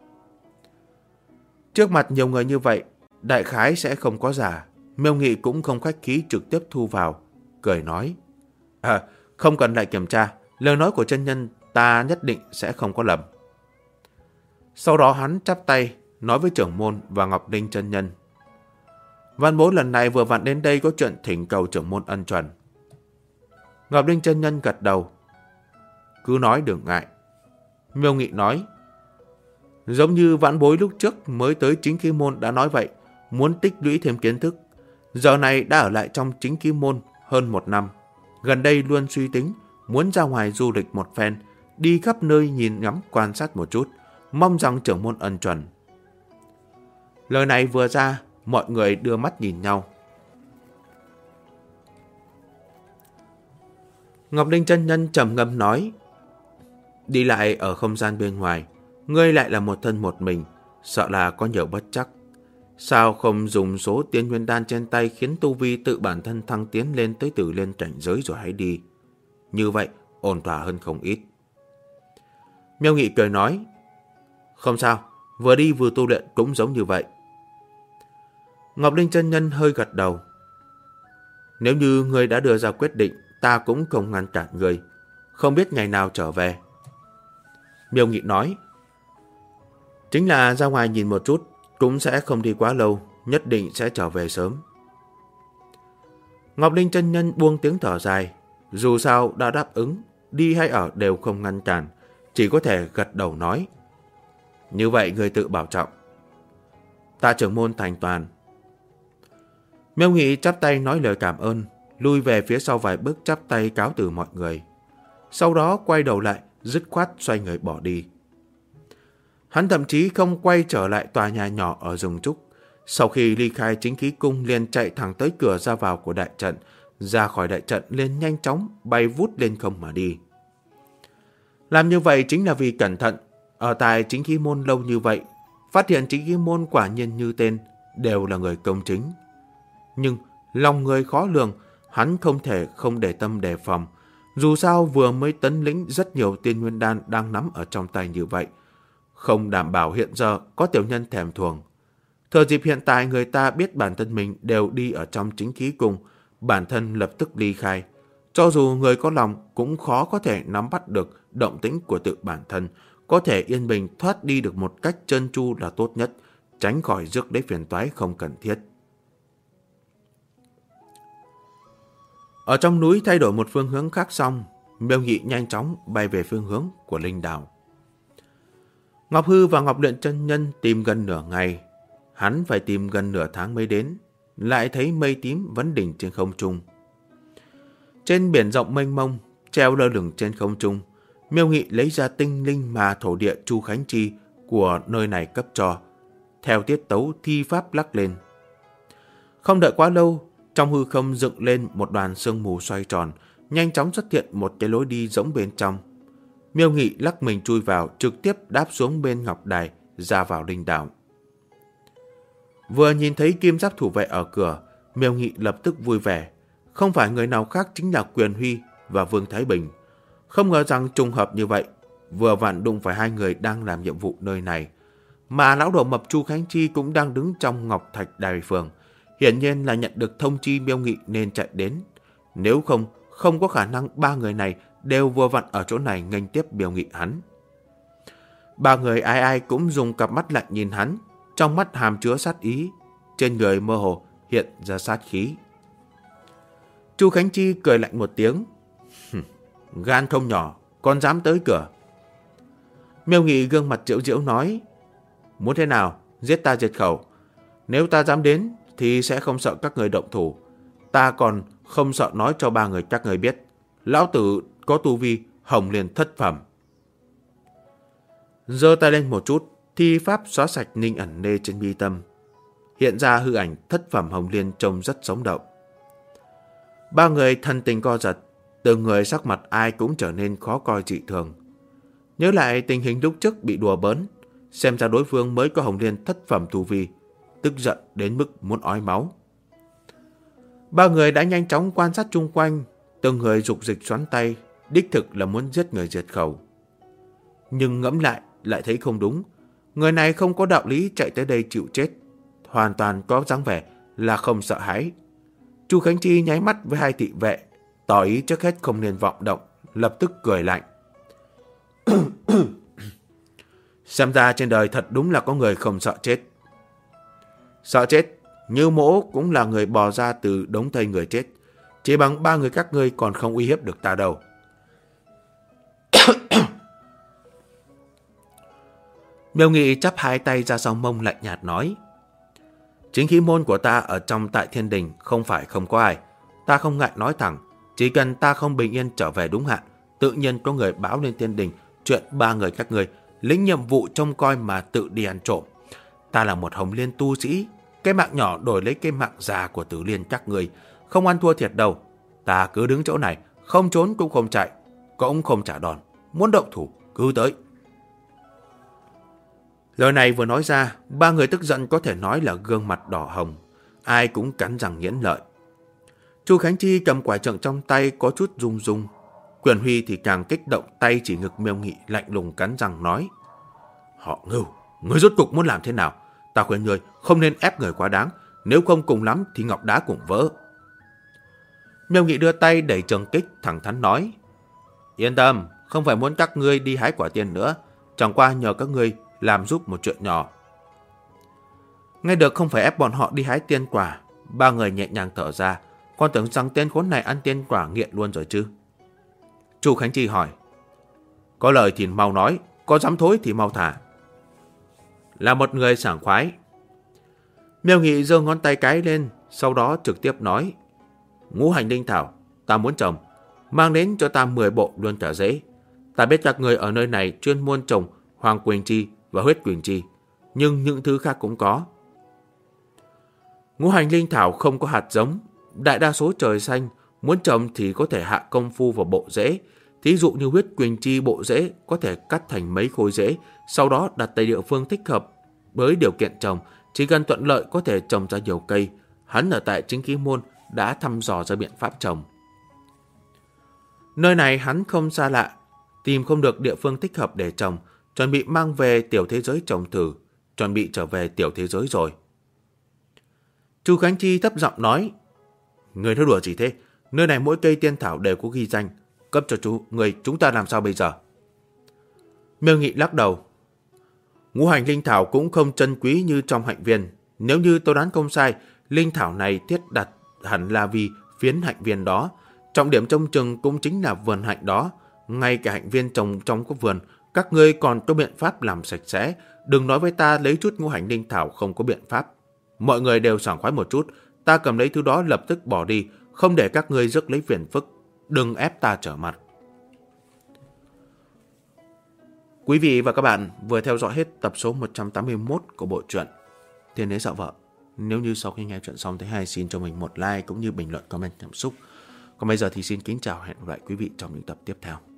[SPEAKER 1] Trước mặt nhiều người như vậy, đại khái sẽ không có giả. Miêu Nghị cũng không khách khí trực tiếp thu vào, cười nói. Không cần lại kiểm tra, lời nói của chân nhân ta nhất định sẽ không có lầm. Sau đó hắn chắp tay, nói với trưởng môn và Ngọc Linh chân nhân. Văn bối lần này vừa vặn đến đây có chuyện thỉnh cầu trưởng môn ân chuẩn. Ngọc Linh chân nhân gật đầu. Cứ nói đừng ngại. Miêu Nghị nói. Giống như vãn bối lúc trước mới tới Chính Khí Môn đã nói vậy, muốn tích lũy thêm kiến thức. Giờ này đã ở lại trong Chính Khí Môn hơn 1 năm. Gần đây luôn suy tính, muốn ra ngoài du lịch một phen, đi khắp nơi nhìn ngắm quan sát một chút, mong rằng trưởng môn ân chuẩn. Lời này vừa ra, mọi người đưa mắt nhìn nhau. Ngọc Linh chân nhân trầm ngâm nói. Đi lại ở không gian bên ngoài, ngươi lại là một thân một mình, sợ là có nhiều bất chắc. Sao không dùng số tiên nguyên đan trên tay khiến tu vi tự bản thân thăng tiến lên tới tử liên cảnh giới rồi hãy đi. Như vậy ổn thỏa hơn không ít. Miêu Nghị cười nói. Không sao, vừa đi vừa tu luyện cũng giống như vậy. Ngọc Linh chân nhân hơi gật đầu. Nếu như ngươi đã đưa ra quyết định, ta cũng không ngăn cản ngươi. Không biết ngày nào trở về. Miêu Nghị nói. Chính là ra ngoài nhìn một chút, cũng sẽ không đi quá lâu, nhất định sẽ trở về sớm. Ngọc Linh chân nhân buông tiếng thở dài. Dù sao đã đáp ứng, đi hay ở đều không ngăn cản, chỉ có thể gật đầu nói. Như vậy người tự bảo trọng. Tạ trưởng môn thành toàn. Miêu Nghị chắp tay nói lời cảm ơn, lui về phía sau vài bước chắp tay cáo từ mọi người. Sau đó quay đầu lại, dứt khoát xoay người bỏ đi. Hắn thậm chí không quay trở lại tòa nhà nhỏ ở rừng trúc. Sau khi ly khai Chính Khí Cung liền chạy thẳng tới cửa ra vào của đại trận, ra khỏi đại trận liền nhanh chóng bay vút lên không mà đi. Làm như vậy chính là vì cẩn thận. Ở tại Chính Khí Môn lâu như vậy, phát hiện Chính Khí Môn quả nhiên như tên, đều là người công chính. Nhưng lòng người khó lường, hắn không thể không để tâm đề phòng. Dù sao vừa mới tấn lĩnh rất nhiều tiên nguyên đan đang nắm ở trong tay như vậy, không đảm bảo hiện giờ có tiểu nhân thèm thuồng. Thừa dịp hiện tại người ta biết bản thân mình đều đi ở trong Chính Khí Cung, bản thân lập tức ly khai. Cho dù người có lòng cũng khó có thể nắm bắt được động tĩnh của tự bản thân, có thể yên bình thoát đi được một cách trơn tru là tốt nhất, tránh khỏi rước lấy phiền toái không cần thiết. Ở trong núi thay đổi một phương hướng khác xong, Miêu Nghị nhanh chóng bay về phương hướng của linh đảo. Ngọc Hư và Ngọc Luyện chân nhân tìm gần nửa ngày. Hắn phải tìm gần nửa tháng mới đến, lại thấy mây tím vẫn đỉnh trên không trung. Trên biển rộng mênh mông, treo lơ lửng trên không trung, Miêu Nghị lấy ra tinh linh mà thổ địa Chu Khánh Chi của nơi này cấp cho, theo tiết tấu thi pháp lắc lên. Không đợi quá lâu, trong hư không dựng lên một đoàn sương mù xoay tròn, nhanh chóng xuất hiện một cái lối đi rỗng bên trong. Miêu Nghị lắc mình chui vào, trực tiếp đáp xuống bên ngọc đài, ra vào linh đảo. Vừa nhìn thấy kim giáp thủ vệ ở cửa, Miêu Nghị lập tức vui vẻ. Không phải người nào khác chính là Quyền Huy và Vương Thái Bình. Không ngờ rằng trùng hợp như vậy, vừa vặn đụng phải hai người đang làm nhiệm vụ nơi này. Mà lão đầu mập Chu Khánh Chi cũng đang đứng trong Ngọc Thạch Đài Phường. Hiển nhiên là nhận được thông chi Miêu Nghị nên chạy đến. Nếu không, không có khả năng ba người này đều vừa vặn ở chỗ này nghênh tiếp Miêu Nghị hắn. Ba người ai ai cũng dùng cặp mắt lạnh nhìn hắn, trong mắt hàm chứa sát ý, trên người mơ hồ hiện ra sát khí. Chu Khánh Chi cười lạnh một tiếng. Gan không nhỏ, còn dám tới cửa. Miêu Nghị gương mặt giễu giễu nói, muốn thế nào, giết ta diệt khẩu. Nếu ta dám đến thì sẽ không sợ các người động thủ. Ta còn không sợ nói cho ba người các người biết, lão tử có tu vi Hồng Liên thất phẩm. Giơ tay lên một chút, thi pháp xóa sạch ninh ẩn nê trên mi tâm. Hiện ra hư ảnh thất phẩm Hồng Liên trông rất sống động. Ba người thân tình co giật, từng người sắc mặt ai cũng trở nên khó coi dị thường. Nhớ lại tình hình lúc trước bị đùa bỡn, xem ra đối phương mới có Hồng Liên thất phẩm tu vi, tức giận đến mức muốn ói máu. Ba người đã nhanh chóng quan sát chung quanh, từng người dục dịch xoắn tay, đích thực là muốn giết người diệt khẩu. Nhưng ngẫm lại thấy không đúng. Người này không có đạo lý chạy tới đây chịu chết, hoàn toàn có dáng vẻ là không sợ hãi. Chu Khánh Chi nháy mắt với hai thị vệ, tỏ ý trước hết không nên vọng động, lập tức cười lạnh. Xem ra trên đời thật đúng là có người không sợ chết. Sợ chết, Như Mỗ cũng là người bò ra từ đống thây người chết. Chỉ bằng ba người các ngươi còn không uy hiếp được ta đâu. Miêu Nghị chắp hai tay ra sau mông lạnh nhạt nói, chính khí môn của ta ở trong Tại Thiên Đình không phải không có ai. Ta không ngại nói thẳng, chỉ cần ta không bình yên trở về đúng hạn, tự nhiên có người báo lên Thiên Đình chuyện ba người các ngươi lĩnh nhiệm vụ trông coi mà tự đi ăn trộm. Ta là một Hồng Liên tu sĩ, cái mạng nhỏ đổi lấy cái mạng già của Tử Liên các ngươi, không ăn thua thiệt đâu. Ta cứ đứng chỗ này, không trốn cũng không chạy, cũng không trả đòn, muốn động thủ cứ tới. Lời này vừa nói ra, ba người tức giận có thể nói là gương mặt đỏ hồng, ai cũng cắn răng nghiến lợi. Chu Khánh Chi cầm quả trượng trong tay có chút rung rung. Quyền Huy thì càng kích động, tay chỉ ngực Miêu Nghị lạnh lùng cắn răng nói, họ Ngưu, ngươi rốt cục muốn làm thế nào? Ta khuyên ngươi không nên ép người quá đáng, nếu không cùng lắm thì ngọc đá cũng vỡ. Miêu Nghị đưa tay đẩy trường kích, thẳng thắn nói, yên tâm, không phải muốn các ngươi đi hái quả tiên nữa, chẳng qua nhờ các ngươi làm giúp một chuyện nhỏ. Nghe được không phải ép bọn họ đi hái tiên quả, ba người nhẹ nhàng thở ra, còn tưởng rằng tên khốn này ăn tiên quả nghiện luôn rồi chứ. Chu Khánh Chi hỏi, có lời thì mau nói, có dám thối thì mau thả. Là một người sảng khoái. Miêu Nghị giơ ngón tay cái lên, sau đó trực tiếp nói, ngũ hành linh thảo, ta muốn trồng, mang đến cho ta 10 bộ luôn cả rễ. Ta biết các người ở nơi này chuyên môn trồng Hoàng Quỳnh Chi và Huyết Quỳnh Chi, nhưng những thứ khác cũng có. Ngũ hành linh thảo không có hạt giống, đại đa số trời xanh, muốn trồng thì có thể hạ công phu vào bộ rễ. Thí dụ như Huyết Quỳnh Chi bộ rễ có thể cắt thành mấy khối rễ, sau đó đặt tại địa phương thích hợp. Với điều kiện trồng, chỉ cần thuận lợi có thể trồng ra nhiều cây. Hắn ở tại Chính Khí Môn đã thăm dò ra biện pháp trồng. Nơi này hắn không xa lạ, tìm không được địa phương thích hợp để trồng, chuẩn bị mang về tiểu thế giới trồng thử, chuẩn bị trở về tiểu thế giới rồi. Chu Khánh Chi thấp giọng nói, người nói đùa gì thế? Nơi này mỗi cây tiên thảo đều có ghi danh, cấp cho chúng ta làm sao bây giờ? Miêu Nghị lắc đầu, ngũ hành linh thảo cũng không chân quý như trong hạnh viên. Nếu như tôi đoán không sai, linh thảo này thiết đặt hẳn là vì phiến hạnh viên đó. Trọng điểm trông chừng cũng chính là vườn hạnh đó. Ngay cả hạnh viên trồng trong có vườn, các ngươi còn có biện pháp làm sạch sẽ. Đừng nói với ta lấy chút ngũ hành linh thảo không có biện pháp. Mọi người đều sảng khoái một chút, ta cầm lấy thứ đó lập tức bỏ đi, không để các ngươi rước lấy phiền phức. Đừng ép ta trở mặt. Quý vị và các bạn vừa theo dõi hết tập số 181 của bộ truyện Thiên Đế Sợ Vợ. Nếu như sau khi nghe chuyện xong thấy hay, xin cho mình một like cũng như bình luận comment cảm xúc. Còn bây giờ thì xin kính chào, hẹn gặp lại quý vị trong những tập tiếp theo.